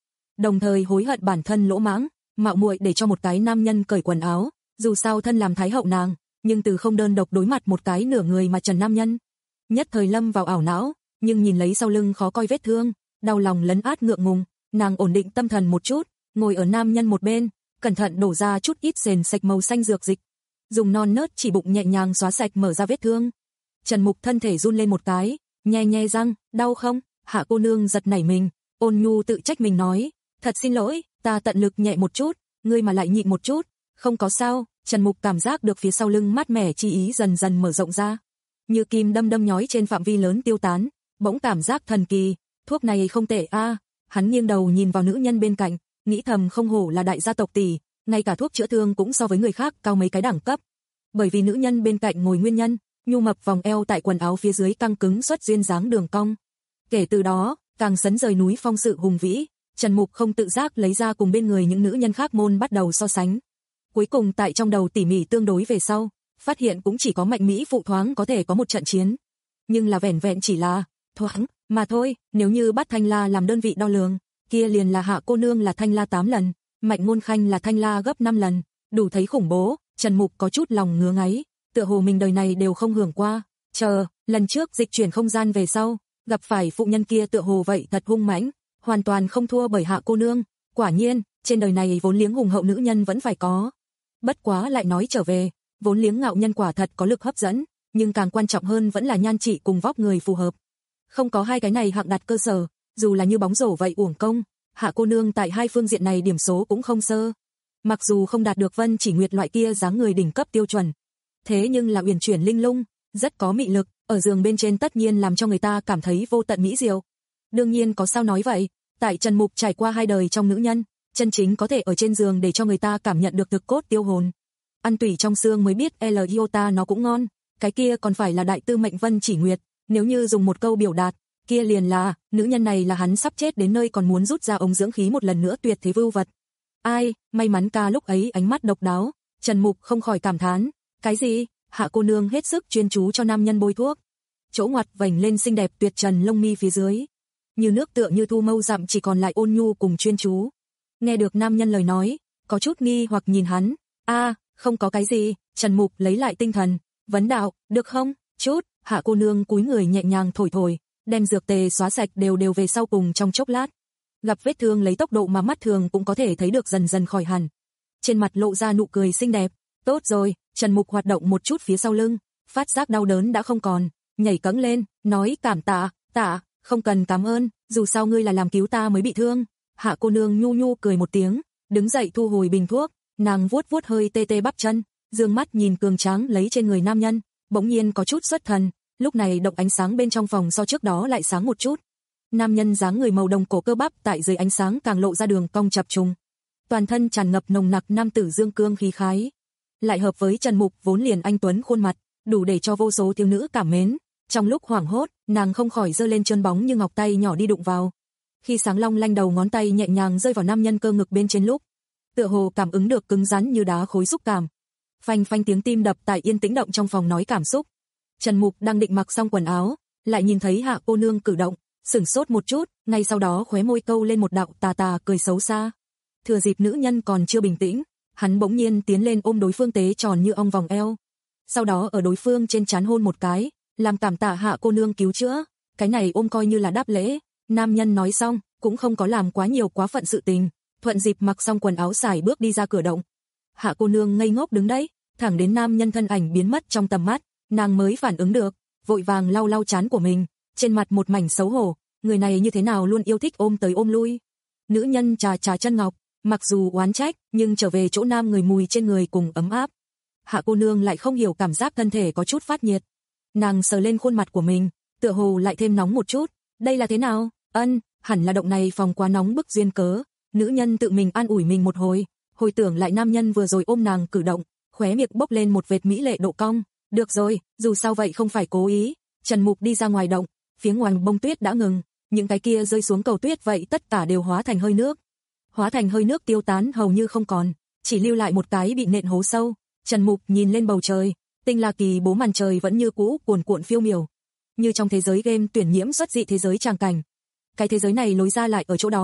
đồng thời hối hận bản thân lỗ mãng, mạo muội để cho một cái nam nhân cởi quần áo, dù sao thân làm thái hậu nàng, nhưng từ không đơn độc đối mặt một cái nửa người mà trần nam nhân. Nhất thời lâm vào ảo não, nhưng nhìn lấy sau lưng khó coi vết thương, đau lòng lấn át ngượng ngùng, nàng ổn định tâm thần một chút, ngồi ở nam nhân một bên, cẩn thận đổ ra chút ít sền sạch màu xanh dược dịch, dùng non nớt chỉ bụng nhẹ nhàng xóa sạch mở ra vết thương. Trần Mục thân thể run lên một cái, nhe nhe răng, đau không? Hạ cô nương giật nảy mình, ôn nhu tự trách mình nói, thật xin lỗi, ta tận lực nhẹ một chút, ngươi mà lại nhịn một chút, không có sao. Trần Mục cảm giác được phía sau lưng mát mẻ chi ý dần dần mở rộng ra, như kim đâm đâm nhói trên phạm vi lớn tiêu tán, bỗng cảm giác thần kỳ, thuốc này không tệ a. À. Hắn nghiêng đầu nhìn vào nữ nhân bên cạnh, nghĩ thầm không hổ là đại gia tộc tỷ, ngay cả thuốc chữa thương cũng so với người khác cao mấy cái đẳng cấp. Bởi vì nữ nhân bên cạnh ngồi nguyên nhân, nhu mập vòng eo tại quần áo phía dưới căng cứng xuất duyên dáng đường cong. Kể từ đó, càng sấn rời núi phong sự hùng vĩ, Trần Mục không tự giác lấy ra cùng bên người những nữ nhân khác môn bắt đầu so sánh. Cuối cùng tại trong đầu tỉ mỉ tương đối về sau, phát hiện cũng chỉ có mạnh mỹ phụ thoáng có thể có một trận chiến. Nhưng là vẻn vẹn chỉ là thoáng mà thôi, nếu như bắt Thanh La làm đơn vị đo lường, kia liền là Hạ cô nương là Thanh La tám lần, Mạnh Ngôn Khanh là Thanh La gấp năm lần, đủ thấy khủng bố. Trần Mục có chút lòng ngứa ngáy, tựa hồ mình đời này đều không hưởng qua. Chờ, lần trước dịch chuyển không gian về sau, gặp phải phụ nhân kia tựa hồ vậy thật hung mãnh, hoàn toàn không thua bởi Hạ cô nương. Quả nhiên, trên đời này vốn liếng hùng hậu nữ nhân vẫn phải có. Bất quá lại nói trở về, vốn liếng ngạo nhân quả thật có lực hấp dẫn, nhưng càng quan trọng hơn vẫn là nhan trị cùng vóc người phù hợp. Không có hai cái này hạng đặt cơ sở, dù là như bóng rổ vậy uổng công. Hạ cô nương tại hai phương diện này điểm số cũng không sơ. Mặc dù không đạt được Vân Chỉ Nguyệt loại kia dáng người đỉnh cấp tiêu chuẩn, thế nhưng là uyển chuyển linh lung, rất có mị lực, ở giường bên trên tất nhiên làm cho người ta cảm thấy vô tận mỹ diệu. Đương nhiên có sao nói vậy, tại Trần Mục trải qua hai đời trong nữ nhân, chân chính có thể ở trên giường để cho người ta cảm nhận được thực cốt tiêu hồn. Ăn tủy trong xương mới biết L iota nó cũng ngon, cái kia còn phải là đại tư mệnh Vân Chỉ Nguyệt, nếu như dùng một câu biểu đạt, kia liền là, nữ nhân này là hắn sắp chết đến nơi còn muốn rút ra ống dưỡng khí một lần nữa tuyệt thế vưu vật. Ai, may mắn ca lúc ấy ánh mắt độc đáo, Trần Mục không khỏi cảm thán, cái gì? Hạ cô nương hết sức chuyên chú cho nam nhân bôi thuốc. Chỗ ngoặt vành lên xinh đẹp tuyệt trần lông mi phía dưới, như nước tựa như thu mâu dặm chỉ còn lại ôn nhu cùng chuyên chú. Nghe được nam nhân lời nói, có chút nghi hoặc nhìn hắn, a, à, không có cái gì. Trần Mục lấy lại tinh thần, vấn đạo, được không? Chút. Hạ cô nương cúi người nhẹ nhàng thổi thổi, đem dược tề xóa sạch đều đều về sau cùng trong chốc lát. Gặp vết thương lấy tốc độ mà mắt thường cũng có thể thấy được dần dần khỏi hẳn. Trên mặt lộ ra nụ cười xinh đẹp, tốt rồi. Trần Mục hoạt động một chút phía sau lưng, phát giác đau đớn đã không còn, nhảy cẫng lên, nói cảm tạ, tạ, không cần cảm ơn, dù sao ngươi là làm cứu ta mới bị thương. Hạ cô nương nhu nhu cười một tiếng, đứng dậy thu hồi bình thuốc, nàng vuốt vuốt hơi tê tê bắp chân, dương mắt nhìn cường tráng lấy trên người nam nhân, bỗng nhiên có chút xuất thần, lúc này động ánh sáng bên trong phòng so trước đó lại sáng một chút. Nam nhân dáng người màu đồng cổ cơ bắp tại dưới ánh sáng càng lộ ra đường cong chập trùng, toàn thân tràn ngập nồng nặc nam tử dương cương khí khái, lại hợp với Trần Mục vốn liền anh tuấn khuôn mặt, đủ để cho vô số thiếu nữ cảm mến. Trong lúc hoảng hốt, nàng không khỏi giơ lên chân bóng như ngọc tay nhỏ đi đụng vào. Khi sáng long lanh đầu ngón tay nhẹ nhàng rơi vào nam nhân cơ ngực bên trên lúc, tựa hồ cảm ứng được cứng rắn như đá khối xúc cảm. Phanh phanh tiếng tim đập tại yên tĩnh động trong phòng nói cảm xúc. Trần Mục đang định mặc xong quần áo, lại nhìn thấy Hạ cô nương cử động, sửng sốt một chút, ngay sau đó khóe môi câu lên một đạo tà tà cười xấu xa. Thừa dịp nữ nhân còn chưa bình tĩnh, hắn bỗng nhiên tiến lên ôm đối phương tế tròn như ong vòng eo. Sau đó ở đối phương trên trán hôn một cái, làm cảm tạ Hạ cô nương cứu chữa, cái này ôm coi như là đáp lễ. Nam nhân nói xong, cũng không có làm quá nhiều quá phận sự tình, thuận dịp mặc xong quần áo xài bước đi ra cửa động. Hạ cô nương ngây ngốc đứng đấy, thẳng đến nam nhân thân ảnh biến mất trong tầm mắt, nàng mới phản ứng được, vội vàng lau lau trán của mình, trên mặt một mảnh xấu hổ, người này như thế nào luôn yêu thích ôm tới ôm lui. Nữ nhân trà trà chân ngọc, mặc dù oán trách, nhưng trở về chỗ nam người mùi trên người cùng ấm áp. Hạ cô nương lại không hiểu cảm giác thân thể có chút phát nhiệt. Nàng sờ lên khuôn mặt của mình, tựa hồ lại thêm nóng một chút, đây là thế nào? Ân, hẳn là động này phòng quá nóng bức duyên cớ. Nữ nhân tự mình an ủi mình một hồi, hồi tưởng lại nam nhân vừa rồi ôm nàng cử động, khóe miệng bốc lên một vệt mỹ lệ độ cong. Được rồi, dù sao vậy không phải cố ý. Trần Mục đi ra ngoài động, phía ngoài bông tuyết đã ngừng, những cái kia rơi xuống cầu tuyết vậy tất cả đều hóa thành hơi nước. Hóa thành hơi nước tiêu tán hầu như không còn, chỉ lưu lại một cái bị nện hố sâu. Trần Mục nhìn lên bầu trời, tinh la kỳ bố màn trời vẫn như cũ cuồn cuộn phiêu miểu, như trong thế giới game tuyển nhiễm xuất dị thế giới tràng cảnh. Cái thế giới này lối ra lại ở chỗ đó,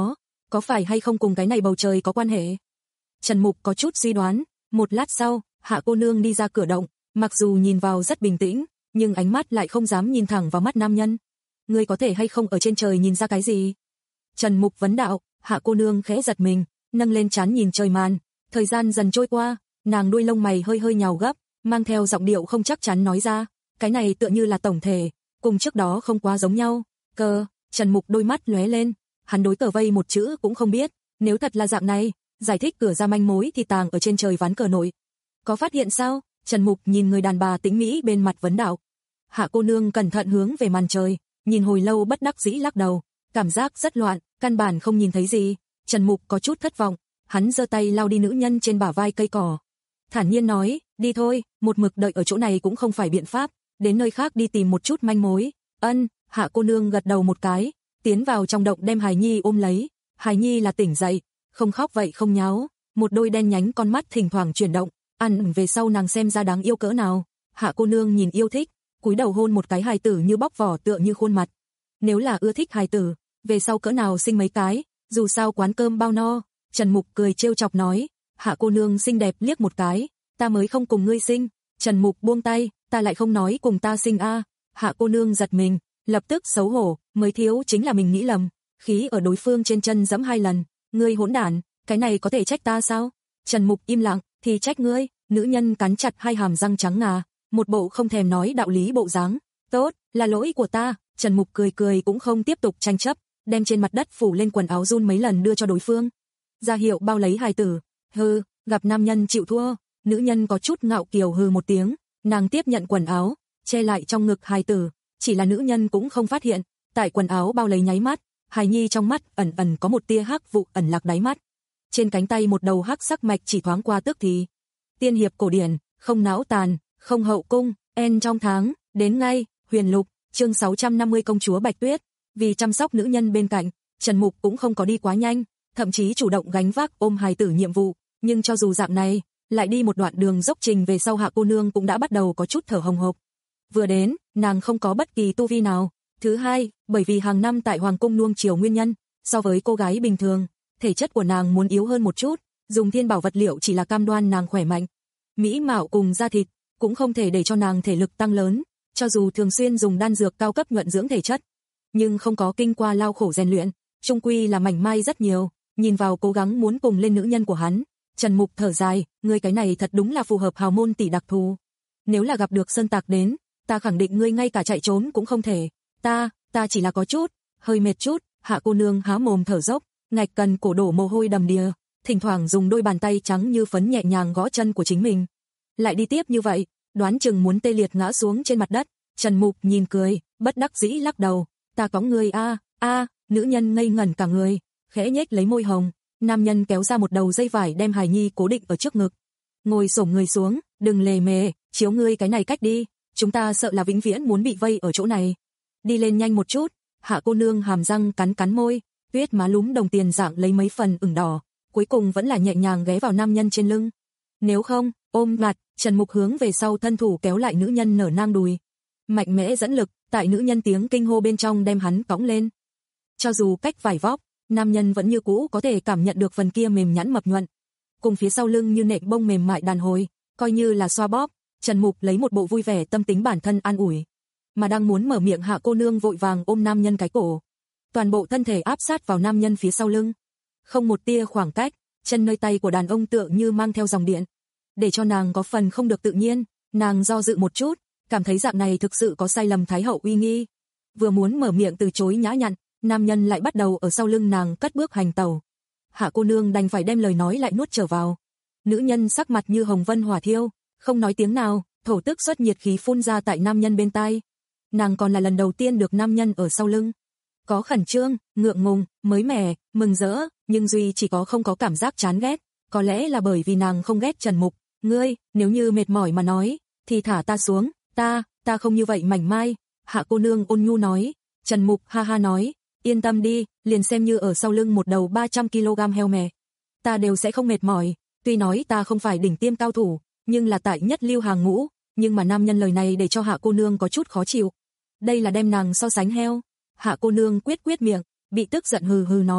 có phải hay không cùng cái này bầu trời có quan hệ? Trần Mục có chút suy đoán, một lát sau, Hạ cô nương đi ra cửa động, mặc dù nhìn vào rất bình tĩnh, nhưng ánh mắt lại không dám nhìn thẳng vào mắt nam nhân. Ngươi có thể hay không ở trên trời nhìn ra cái gì? Trần Mục vấn đạo. Hạ cô nương khẽ giật mình, nâng lên trán nhìn trời màn. Thời gian dần trôi qua, nàng đuôi lông mày hơi hơi nhào gấp, mang theo giọng điệu không chắc chắn nói ra, cái này tựa như là tổng thể, cùng trước đó không quá giống nhau. Cơ, Trần Mục đôi mắt lóe lên, hắn đối cờ vây một chữ cũng không biết, nếu thật là dạng này, giải thích cửa ra manh mối thì tàng ở trên trời ván cờ nội. Có phát hiện sao? Trần Mục nhìn người đàn bà tĩnh mỹ bên mặt vấn đạo. Hạ cô nương cẩn thận hướng về màn trời, nhìn hồi lâu bất đắc dĩ lắc đầu, cảm giác rất loạn, căn bản không nhìn thấy gì. Trần Mục có chút thất vọng, hắn giơ tay lau đi nữ nhân trên bả vai cây cỏ. Thản nhiên nói, đi thôi, một mực đợi ở chỗ này cũng không phải biện pháp, đến nơi khác đi tìm một chút manh mối. Ân, Hạ cô nương gật đầu một cái, tiến vào trong động đem Hài Nhi ôm lấy. Hài Nhi là tỉnh dậy, không khóc vậy không nháo, một đôi đen nhánh con mắt thỉnh thoảng chuyển động, ăn về sau nàng xem ra đáng yêu cỡ nào. Hạ cô nương nhìn yêu thích, cúi đầu hôn một cái hài tử như bóc vỏ tựa như khuôn mặt. Nếu là ưa thích hài tử, về sau cỡ nào sinh mấy cái, dù sao quán cơm bao no. Trần Mục cười trêu chọc nói. Hạ cô nương xinh đẹp liếc một cái, ta mới không cùng ngươi sinh. Trần Mục buông tay, ta lại không nói cùng ta sinh a. Hạ cô nương giật mình, lập tức xấu hổ, mới thiếu chính là mình nghĩ lầm, khí ở đối phương trên chân giẫm hai lần. Ngươi hỗn đản, cái này có thể trách ta sao? Trần Mục im lặng, thì trách ngươi. Nữ nhân cắn chặt hai hàm răng trắng ngà, một bộ không thèm nói đạo lý bộ dáng. Tốt, là lỗi của ta. Trần Mục cười cười cũng không tiếp tục tranh chấp, đem trên mặt đất phủ lên quần áo run mấy lần đưa cho đối phương. Ra hiệu bao lấy hài tử. Hừ, gặp nam nhân chịu thua. Nữ nhân có chút ngạo kiều hừ một tiếng, nàng tiếp nhận quần áo, che lại trong ngực hài tử, chỉ là nữ nhân cũng không phát hiện, tại quần áo bao lấy nháy mắt, Hài Nhi trong mắt ẩn ẩn có một tia hắc vụ ẩn lạc đáy mắt. Trên cánh tay một đầu hắc sắc mạch chỉ thoáng qua tức thì. Tiên hiệp cổ điển, không não tàn, không hậu cung, en trong tháng, đến ngay, Huyền Lục, chương sáu trăm năm mươi công chúa Bạch Tuyết. Vì chăm sóc nữ nhân bên cạnh, Trần Mục cũng không có đi quá nhanh, thậm chí chủ động gánh vác ôm hài tử nhiệm vụ, nhưng cho dù dạng này, lại đi một đoạn đường dốc trình về sau Hạ cô nương cũng đã bắt đầu có chút thở hồng hộc. Vừa đến, nàng không có bất kỳ tu vi nào. Thứ hai, bởi vì hàng năm tại hoàng cung nuông chiều nguyên nhân, so với cô gái bình thường, thể chất của nàng muốn yếu hơn một chút, dùng thiên bảo vật liệu chỉ là cam đoan nàng khỏe mạnh. Mỹ mạo cùng da thịt cũng không thể để cho nàng thể lực tăng lớn, cho dù thường xuyên dùng đan dược cao cấp nhuận dưỡng thể chất, nhưng không có kinh qua lao khổ rèn luyện, chung quy là mảnh mai rất nhiều. Nhìn vào cố gắng muốn cùng lên nữ nhân của hắn, Trần Mục thở dài, ngươi cái này thật đúng là phù hợp hào môn tỷ đặc thù. Nếu là gặp được sơn tặc đến, ta khẳng định ngươi ngay cả chạy trốn cũng không thể. Ta, ta chỉ là có chút, hơi mệt chút. Hạ cô nương há mồm thở dốc, ngạch cần cổ đổ mồ hôi đầm đìa, thỉnh thoảng dùng đôi bàn tay trắng như phấn nhẹ nhàng gõ chân của chính mình. Lại đi tiếp như vậy, đoán chừng muốn tê liệt ngã xuống trên mặt đất. Trần Mục nhìn cười, bất đắc dĩ lắc đầu, ta cõng ngươi a, a, nữ nhân ngây ngẩn cả người, khẽ nhếch lấy môi hồng. Nam nhân kéo ra một đầu dây vải đem Hài Nhi cố định ở trước ngực. Ngồi xổm người xuống, đừng lề mề, chiếu ngươi cái này cách đi, chúng ta sợ là vĩnh viễn muốn bị vây ở chỗ này. Đi lên nhanh một chút. Hạ cô nương hàm răng cắn cắn môi, tuyết má lúm đồng tiền dạng lấy mấy phần ửng đỏ, cuối cùng vẫn là nhẹ nhàng ghé vào nam nhân trên lưng. Nếu không, ôm mặt. Trần Mục hướng về sau thân thủ kéo lại nữ nhân nở nang đùi, mạnh mẽ dẫn lực, tại nữ nhân tiếng kinh hô bên trong đem hắn cõng lên. Cho dù cách vải vóc, nam nhân vẫn như cũ có thể cảm nhận được phần kia mềm nhẵn mập nhuận, cùng phía sau lưng như nệm bông mềm mại đàn hồi, coi như là xoa bóp. Trần Mục lấy một bộ vui vẻ tâm tính bản thân an ủi, mà đang muốn mở miệng Hạ cô nương vội vàng ôm nam nhân cái cổ, toàn bộ thân thể áp sát vào nam nhân phía sau lưng, không một tia khoảng cách, chân nơi tay của đàn ông tựa như mang theo dòng điện, để cho nàng có phần không được tự nhiên. Nàng do dự một chút, cảm thấy dạng này thực sự có sai lầm thái hậu uy nghi, vừa muốn mở miệng từ chối nhã nhặn, nam nhân lại bắt đầu ở sau lưng nàng cất bước hành tẩu. Hạ cô nương đành phải đem lời nói lại nuốt trở vào. Nữ nhân sắc mặt như hồng vân hỏa thiêu, không nói tiếng nào, thổ tức xuất nhiệt khí phun ra tại nam nhân bên tai. Nàng còn là lần đầu tiên được nam nhân ở sau lưng, có khẩn trương, ngượng ngùng, mới mẻ, mừng rỡ, nhưng duy chỉ có không có cảm giác chán ghét, có lẽ là bởi vì nàng không ghét Trần Mục. Ngươi, nếu như mệt mỏi mà nói, thì thả ta xuống, ta, ta không như vậy mảnh mai. Hạ cô nương ôn nhu nói. Trần Mục ha ha nói, yên tâm đi, liền xem như ở sau lưng một đầu ba trăm ki lô gam heo mè, ta đều sẽ không mệt mỏi. Tuy nói ta không phải đỉnh tiêm cao thủ, nhưng là tại nhất lưu hàng ngũ, nhưng mà nam nhân lời này để cho Hạ cô nương có chút khó chịu. Đây là đem nàng so sánh heo. Hạ cô nương quyết quyết miệng, bị tức giận hừ hừ nói,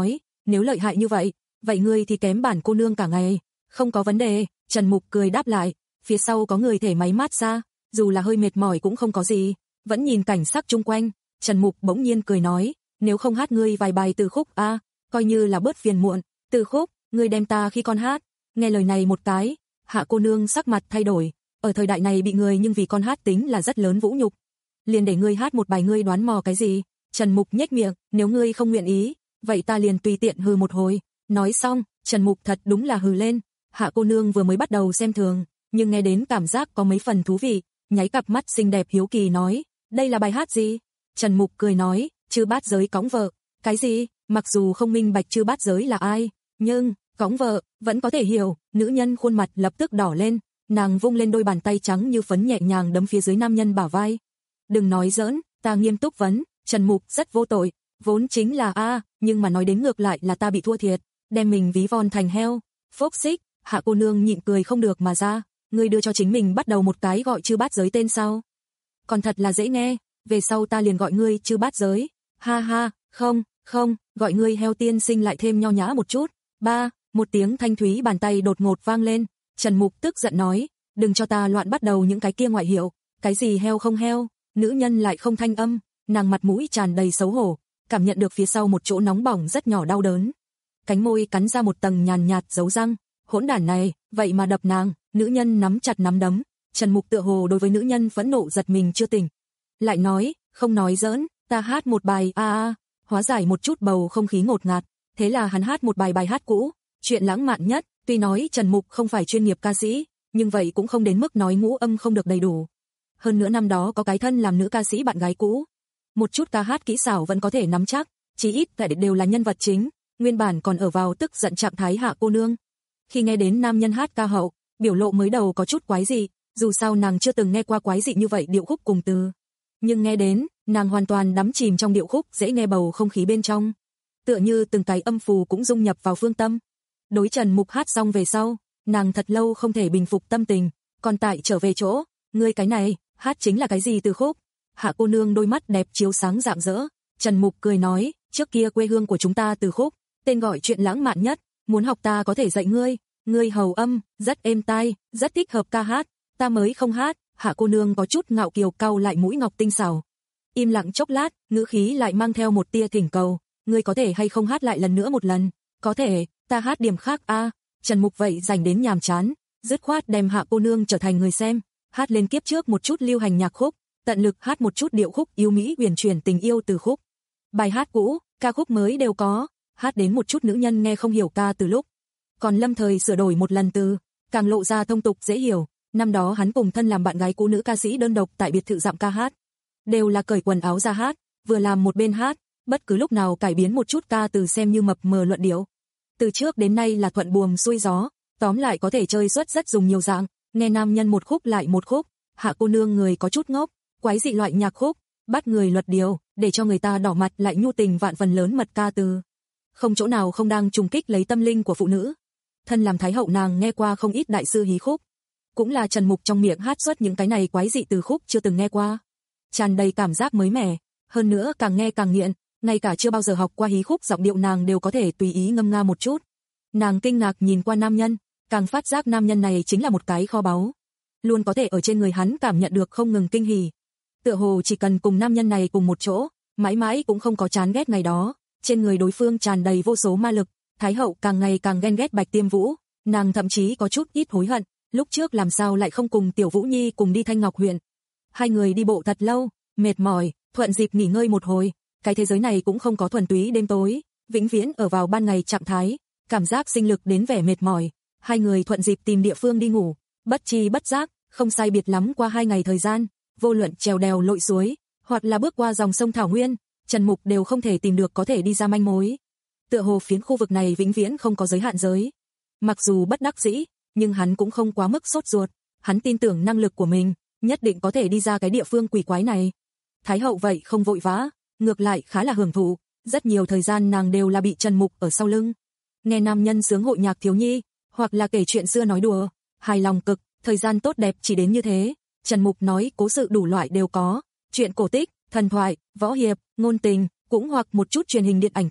nếu lợi hại như vậy, vậy ngươi thì kém bản cô nương cả ngày. Không có vấn đề, Trần Mục cười đáp lại, phía sau có người thể máy mát xa, dù là hơi mệt mỏi cũng không có gì, vẫn nhìn cảnh sắc chung quanh, Trần Mục bỗng nhiên cười nói, nếu không hát ngươi vài bài từ khúc a, à, coi như là bớt phiền muộn, từ khúc, ngươi đem ta khi con hát. Nghe lời này một cái, Hạ cô nương sắc mặt thay đổi, ở thời đại này bị người nhưng vì con hát tính là rất lớn vũ nhục. Liền để ngươi hát một bài, ngươi đoán mò cái gì? Trần Mục nhếch miệng, nếu ngươi không nguyện ý, vậy ta liền tùy tiện hừ một hồi. Nói xong, Trần Mục thật đúng là hừ lên. Hạ cô nương vừa mới bắt đầu xem thường, nhưng nghe đến cảm giác có mấy phần thú vị, nháy cặp mắt xinh đẹp hiếu kỳ nói, đây là bài hát gì? Trần Mục cười nói, Chư Bát Giới cõng vợ. Cái gì? Mặc dù không minh bạch Chư Bát Giới là ai, nhưng cõng vợ vẫn có thể hiểu. Nữ nhân khuôn mặt lập tức đỏ lên, nàng vung lên đôi bàn tay trắng như phấn nhẹ nhàng đấm phía dưới nam nhân bả vai. Đừng nói giỡn, ta nghiêm túc vấn. Trần Mục rất vô tội, vốn chính là a, à, nhưng mà nói đến ngược lại là ta bị thua thiệt, đem mình ví von thành heo. Phốc xích, Hạ cô nương nhịn cười không được mà ra, ngươi đưa cho chính mình bắt đầu một cái gọi Chư Bát Giới tên sao? Còn thật là dễ nghe, về sau ta liền gọi ngươi Chư Bát Giới. Ha ha, không, không, gọi ngươi heo tiên sinh lại thêm nho nhã một chút. Ba, một tiếng thanh thúy bàn tay đột ngột vang lên, Trần Mục tức giận nói, đừng cho ta loạn bắt đầu những cái kia ngoại hiệu, cái gì heo không heo. Nữ nhân lại không thanh âm, nàng mặt mũi tràn đầy xấu hổ, cảm nhận được phía sau một chỗ nóng bỏng rất nhỏ đau đớn. Cánh môi cắn ra một tầng nhàn nhạt dấu răng, hỗn đản này, vậy mà đập nàng. Nữ nhân nắm chặt nắm đấm, Trần Mục tựa hồ đối với nữ nhân phẫn nộ giật mình chưa tỉnh. Lại nói, không nói giỡn, ta hát một bài a a, hóa giải một chút bầu không khí ngột ngạt, thế là hắn hát một bài bài hát cũ, chuyện lãng mạn nhất. Tuy nói Trần Mục không phải chuyên nghiệp ca sĩ, nhưng vậy cũng không đến mức nói ngũ âm không được đầy đủ. Hơn nữa năm đó có cái thân làm nữ ca sĩ bạn gái cũ, một chút ca hát kỹ xảo vẫn có thể nắm chắc, chí ít tại đều là nhân vật chính. Nguyên bản còn ở vào tức giận trạng thái Hạ cô nương, khi nghe đến nam nhân hát ca hậu, biểu lộ mới đầu có chút quái dị, dù sao nàng chưa từng nghe qua quái dị như vậy điệu khúc cùng từ. Nhưng nghe đến, nàng hoàn toàn đắm chìm trong điệu khúc dễ nghe bầu không khí bên trong, tựa như từng cái âm phù cũng dung nhập vào phương tâm. Đối Trần Mục hát xong về sau, nàng thật lâu không thể bình phục tâm tình, còn tại trở về chỗ, ngươi cái này, hát chính là cái gì từ khúc? Hạ cô nương đôi mắt đẹp chiếu sáng rạng rỡ, Trần Mục cười nói, trước kia quê hương của chúng ta từ khúc, tên gọi chuyện lãng mạn nhất, muốn học ta có thể dạy ngươi, ngươi hầu âm, rất êm tai, rất thích hợp ca hát, ta mới không hát. Hạ cô nương có chút ngạo kiều cau lại mũi ngọc tinh xảo. Im lặng chốc lát, ngữ khí lại mang theo một tia thỉnh cầu, ngươi có thể hay không hát lại lần nữa một lần? Có thể, ta hát điểm khác a. À. Trần Mục vậy dành đến nhàm chán, dứt khoát đem Hạ cô nương trở thành người xem, hát lên kiếp trước một chút lưu hành nhạc khúc, tận lực hát một chút điệu khúc yêu mỹ huyền chuyển tình yêu từ khúc. Bài hát cũ, ca khúc mới đều có, hát đến một chút nữ nhân nghe không hiểu ca từ lúc, còn lâm thời sửa đổi một lần từ, càng lộ ra thông tục dễ hiểu. Năm đó hắn cùng thân làm bạn gái cũ nữ ca sĩ đơn độc tại biệt thự dạm ca hát, đều là cởi quần áo ra hát, vừa làm một bên hát, bất cứ lúc nào cải biến một chút ca từ xem như mập mờ luận điệu. Từ trước đến nay là thuận buồm xuôi gió, tóm lại có thể chơi xuất rất dùng nhiều dạng, nghe nam nhân một khúc lại một khúc. Hạ cô nương người có chút ngốc, quái dị loại nhạc khúc, bắt người luật điều, để cho người ta đỏ mặt lại nhu tình vạn phần lớn mật ca từ, không chỗ nào không đang trùng kích lấy tâm linh của phụ nữ. Thân làm thái hậu nàng nghe qua không ít đại sư hí khúc, cũng là Trần Mục trong miệng hát xuất những cái này quái dị từ khúc chưa từng nghe qua, tràn đầy cảm giác mới mẻ, hơn nữa càng nghe càng nghiện, ngay cả chưa bao giờ học qua hí khúc giọng điệu nàng đều có thể tùy ý ngâm nga một chút. Nàng kinh ngạc nhìn qua nam nhân, càng phát giác nam nhân này chính là một cái kho báu, luôn có thể ở trên người hắn cảm nhận được không ngừng kinh hỉ. Tựa hồ chỉ cần cùng nam nhân này cùng một chỗ, mãi mãi cũng không có chán ghét ngày đó, trên người đối phương tràn đầy vô số ma lực. Thái hậu càng ngày càng ghen ghét Bạch Tiêm Vũ, nàng thậm chí có chút ít hối hận, lúc trước làm sao lại không cùng Tiểu Vũ Nhi cùng đi Thanh Ngọc huyện. Hai người đi bộ thật lâu, mệt mỏi, thuận dịp nghỉ ngơi một hồi, cái thế giới này cũng không có thuần túy đêm tối, vĩnh viễn ở vào ban ngày trạng thái, cảm giác sinh lực đến vẻ mệt mỏi, hai người thuận dịp tìm địa phương đi ngủ, bất chi bất giác, không sai biệt lắm qua hai ngày thời gian, vô luận trèo đèo lội suối, hoặc là bước qua dòng sông Thảo Nguyên, Trần Mục đều không thể tìm được có thể đi ra manh mối. Tựa hồ phiến khu vực này vĩnh viễn không có giới hạn giới. Mặc dù bất đắc dĩ, nhưng hắn cũng không quá mức sốt ruột, hắn tin tưởng năng lực của mình, nhất định có thể đi ra cái địa phương quỷ quái này. Thái hậu vậy không vội vã, ngược lại khá là hưởng thụ, rất nhiều thời gian nàng đều là bị Trần Mục ở sau lưng, nghe nam nhân sướng hội nhạc thiếu nhi, hoặc là kể chuyện xưa nói đùa, hài lòng cực, thời gian tốt đẹp chỉ đến như thế. Trần Mục nói cố sự đủ loại đều có, chuyện cổ tích, thần thoại, võ hiệp, ngôn tình, cũng hoặc một chút truyền hình điện ảnh kịch,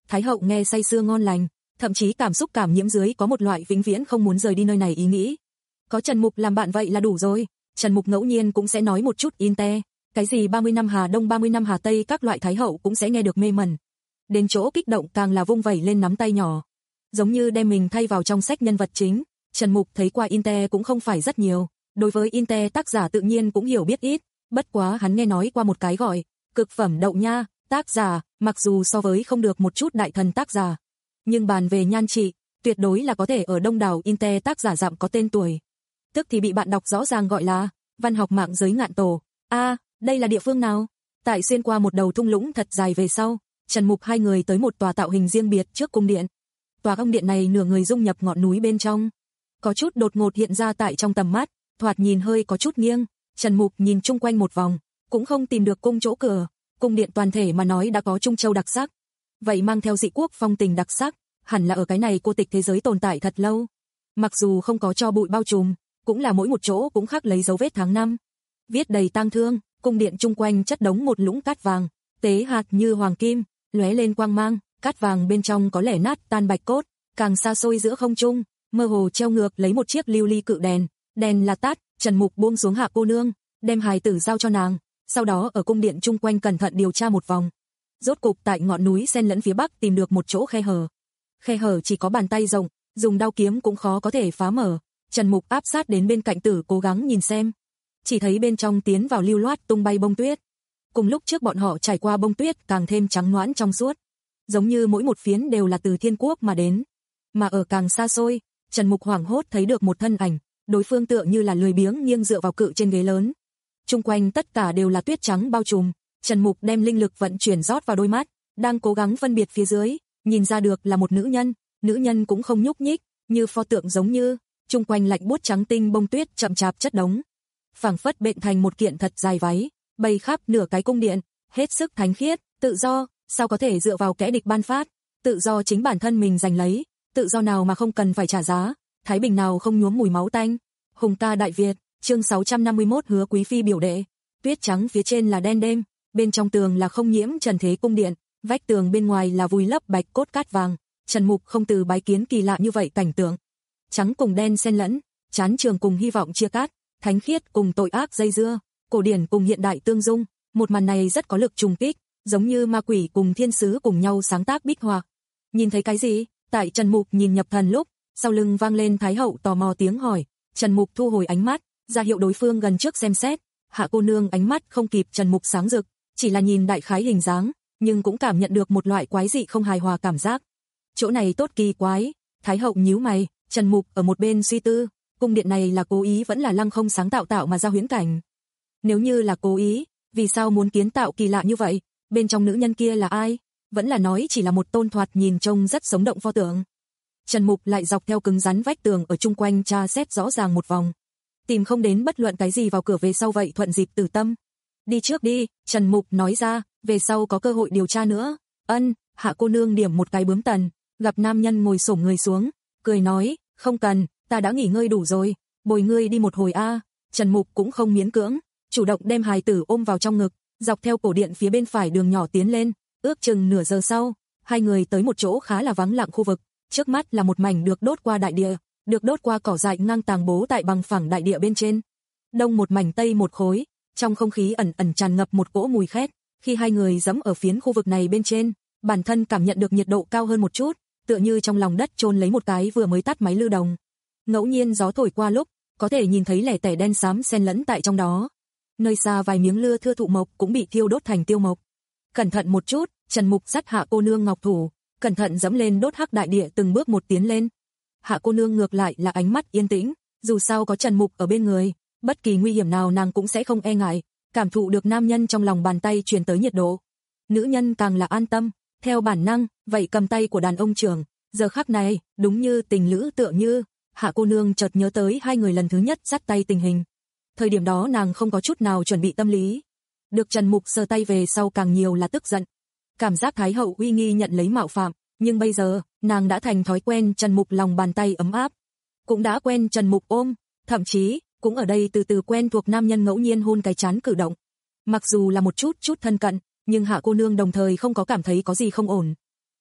Thái hậu nghe say sưa ngon lành, thậm chí cảm xúc cảm nhiễm dưới có một loại vĩnh viễn không muốn rời đi nơi này ý nghĩ. Có Trần Mục làm bạn vậy là đủ rồi. Trần Mục ngẫu nhiên cũng sẽ nói một chút inte, cái gì ba mươi năm Hà Đông ba mươi năm Hà Tây các loại Thái hậu cũng sẽ nghe được mê mẩn. Đến chỗ kích động càng là vung vẩy lên nắm tay nhỏ, giống như đem mình thay vào trong sách nhân vật chính. Trần Mục thấy qua inte cũng không phải rất nhiều, đối với inte tác giả tự nhiên cũng hiểu biết ít, bất quá hắn nghe nói qua một cái gọi cực phẩm đậu nha, tác giả, mặc dù so với không được một chút đại thần tác giả, nhưng bàn về nhan trị, tuyệt đối là có thể ở đông đảo inte tác giả dặm có tên tuổi. Tức thì bị bạn đọc rõ ràng gọi là văn học mạng giới ngạn tổ. A, à, đây là địa phương nào? Tại xuyên qua một đầu thung lũng thật dài về sau, Trần Mục hai người tới một tòa tạo hình riêng biệt trước cung điện. Tòa cung điện này nửa người dung nhập ngọn núi bên trong, có chút đột ngột hiện ra tại trong tầm mắt, thoạt nhìn hơi có chút nghiêng. Trần Mục nhìn chung quanh một vòng, cũng không tìm được cung chỗ cửa. Cung điện toàn thể mà nói đã có Trung Châu đặc sắc, vậy mang theo dị quốc phong tình đặc sắc, hẳn là ở cái này cô tịch thế giới tồn tại thật lâu. Mặc dù không có cho bụi bao trùm, cũng là mỗi một chỗ cũng khắc lấy dấu vết tháng năm, viết đầy tang thương. Cung điện chung quanh chất đống một lũng cát vàng, tế hạt như hoàng kim, lóe lên quang mang. Cát vàng bên trong có lẻ nát tan bạch cốt, càng xa xôi giữa không trung, mơ hồ treo ngược lấy một chiếc lưu ly cự đèn. Đèn là tắt. Trần Mục buông xuống Hạ cô nương, đem hài tử giao cho nàng, sau đó ở cung điện chung quanh cẩn thận điều tra một vòng. Rốt cục tại ngọn núi xen lẫn phía bắc tìm được một chỗ khe hở. Khe hở chỉ có bàn tay rộng, dùng đao kiếm cũng khó có thể phá mở. Trần Mục áp sát đến bên cạnh tử cố gắng nhìn xem, chỉ thấy bên trong tiến vào lưu loát tung bay bông tuyết. Cùng lúc trước bọn họ trải qua bông tuyết càng thêm trắng nõn trong suốt, giống như mỗi một phiến đều là từ thiên quốc mà đến. Mà ở càng xa xôi, Trần Mục hoảng hốt thấy được một thân ảnh, đối phương tựa như là lười biếng nghiêng dựa vào cự trên ghế lớn. Chung quanh tất cả đều là tuyết trắng bao trùm. Trần Mục đem linh lực vận chuyển rót vào đôi mắt, đang cố gắng phân biệt phía dưới, nhìn ra được là một nữ nhân. Nữ nhân cũng không nhúc nhích, như pho tượng giống như. Chung quanh lạnh buốt trắng tinh bông tuyết chậm chạp chất đống, phảng phất bệnh thành một kiện thật dài váy, bay khắp nửa cái cung điện, hết sức thánh khiết. Tự do, sao có thể dựa vào kẻ địch ban phát? Tự do chính bản thân mình giành lấy, tự do nào mà không cần phải trả giá, thái bình nào không nhuốm mùi máu tanh. Hùng ca Đại Việt, chương sáu trăm năm mươi mốt Hứa quý phi biểu đệ. Tuyết trắng phía trên là đen đêm, bên trong tường là không nhiễm trần thế cung điện, vách tường bên ngoài là vùi lấp bạch cốt cát vàng. Trần Mục không từ bái kiến kỳ lạ như vậy cảnh tượng. Trắng cùng đen xen lẫn, chán trường cùng hy vọng chia cắt, thánh khiết cùng tội ác dây dưa, cổ điển cùng hiện đại tương dung. Một màn này rất có lực trùng kích, giống như ma quỷ cùng thiên sứ cùng nhau sáng tác bích họa. Nhìn thấy cái gì? Tại Trần Mục nhìn nhập thần lúc, sau lưng vang lên Thái hậu tò mò tiếng hỏi. Trần Mục thu hồi ánh mắt, ra hiệu đối phương gần trước xem xét. Hạ cô nương ánh mắt không kịp Trần Mục sáng rực, chỉ là nhìn đại khái hình dáng, nhưng cũng cảm nhận được một loại quái dị không hài hòa cảm giác. Chỗ này tốt kỳ quái. Thái hậu nhíu mày, Trần Mục ở một bên suy tư, cung điện này là cố ý vẫn là lăng không sáng tạo tạo mà ra huyễn cảnh. Nếu như là cố ý, vì sao muốn kiến tạo kỳ lạ như vậy? Bên trong nữ nhân kia là ai? Vẫn là nói chỉ là một tôn thoạt nhìn trông rất sống động pho tượng. Trần Mục lại dọc theo cứng rắn vách tường ở chung quanh tra xét rõ ràng một vòng, tìm không đến bất luận cái gì vào cửa về sau vậy thuận dịp tử tâm. Đi trước đi, Trần Mục nói ra, về sau có cơ hội điều tra nữa. Ân, Hạ cô nương điểm một cái bướm tần, gặp nam nhân ngồi xổm người xuống, cười nói, không cần, ta đã nghỉ ngơi đủ rồi, bồi ngươi đi một hồi a. Trần Mục cũng không miễn cưỡng, chủ động đem hài tử ôm vào trong ngực, dọc theo cổ điện phía bên phải đường nhỏ tiến lên. Ước chừng nửa giờ sau, hai người tới một chỗ khá là vắng lặng khu vực, trước mắt là một mảnh được đốt qua đại địa, được đốt qua cỏ dại ngang tàng bố tại bằng phẳng đại địa bên trên. Đông một mảnh tây một khối, trong không khí ẩn ẩn tràn ngập một cỗ mùi khét. Khi hai người dẫm ở phiến khu vực này bên trên, bản thân cảm nhận được nhiệt độ cao hơn một chút, tựa như trong lòng đất chôn lấy một cái vừa mới tắt máy lưu đồng. Ngẫu nhiên gió thổi qua lúc, có thể nhìn thấy lẻ tẻ đen xám xen lẫn tại trong đó. Nơi xa vài miếng lưa thưa thụ mộc cũng bị thiêu đốt thành tiêu mộc. Cẩn thận một chút, Trần Mục dắt Hạ cô nương ngọc thủ, cẩn thận dẫm lên đốt hắc đại địa từng bước một tiến lên. Hạ cô nương ngược lại là ánh mắt yên tĩnh, dù sao có Trần Mục ở bên người, bất kỳ nguy hiểm nào nàng cũng sẽ không e ngại, cảm thụ được nam nhân trong lòng bàn tay truyền tới nhiệt độ. Nữ nhân càng là an tâm, theo bản năng, vậy cầm tay của đàn ông trưởng, giờ khắc này, đúng như tình lữ tựa như. Hạ cô nương chợt nhớ tới hai người lần thứ nhất dắt tay tình hình. Thời điểm đó nàng không có chút nào chuẩn bị tâm lý. Được Trần Mục sờ tay về sau càng nhiều là tức giận. Cảm giác Thái hậu uy nghi nhận lấy mạo phạm, nhưng bây giờ, nàng đã thành thói quen Trần Mục lòng bàn tay ấm áp. Cũng đã quen Trần Mục ôm, thậm chí, cũng ở đây từ từ quen thuộc nam nhân ngẫu nhiên hôn cái trán cử động. Mặc dù là một chút chút thân cận, nhưng Hạ cô nương đồng thời không có cảm thấy có gì không ổn.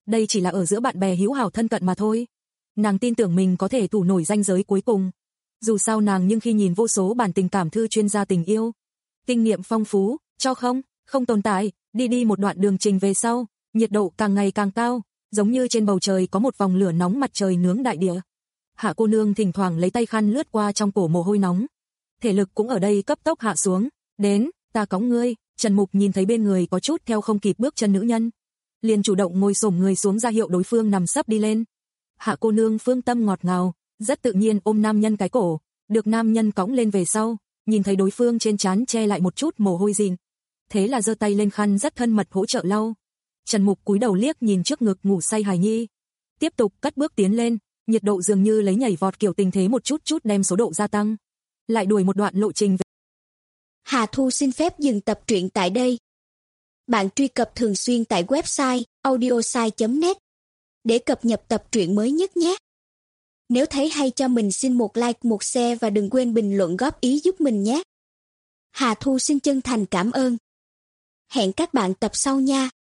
đây chỉ là ở giữa bạn bè hữu hảo thân cận mà thôi. Nàng tin tưởng mình có thể thủ nổi ranh giới cuối cùng. Dù sao nàng nhưng khi nhìn vô số bản tình cảm thư chuyên gia tình yêu, kinh nghiệm phong phú, cho không, không tồn tại, đi đi một đoạn đường trình về sau, nhiệt độ càng ngày càng cao, giống như trên bầu trời có một vòng lửa nóng mặt trời nướng đại địa. Hạ cô nương thỉnh thoảng lấy tay khăn lướt qua trong cổ mồ hôi nóng. Thể lực cũng ở đây cấp tốc hạ xuống, đến, ta cõng ngươi. Trần Mục nhìn thấy bên người có chút theo không kịp bước chân nữ nhân, liền chủ động ngồi xổm người xuống ra hiệu đối phương nằm sấp đi lên. Hạ cô nương phương tâm ngọt ngào, rất tự nhiên ôm nam nhân cái cổ, được nam nhân cõng lên về sau, nhìn thấy đối phương trên trán che lại một chút mồ hôi dịn, thế là giơ tay lên khăn rất thân mật hỗ trợ lau. Trần Mục cúi đầu liếc nhìn trước ngực ngủ say hài nhi, tiếp tục cất bước tiến lên, nhiệt độ dường như lấy nhảy vọt kiểu tình thế một chút chút đem số độ gia tăng. Lại đuổi một đoạn lộ trình về... Hà Thu xin phép dừng tập truyện tại đây. Bạn truy cập thường xuyên tại website audiosai chấm net để cập nhật tập truyện mới nhất nhé. Nếu thấy hay cho mình xin một like, một share và đừng quên bình luận góp ý giúp mình nhé. Hà Thu xin chân thành cảm ơn. Hẹn các bạn tập sau nha.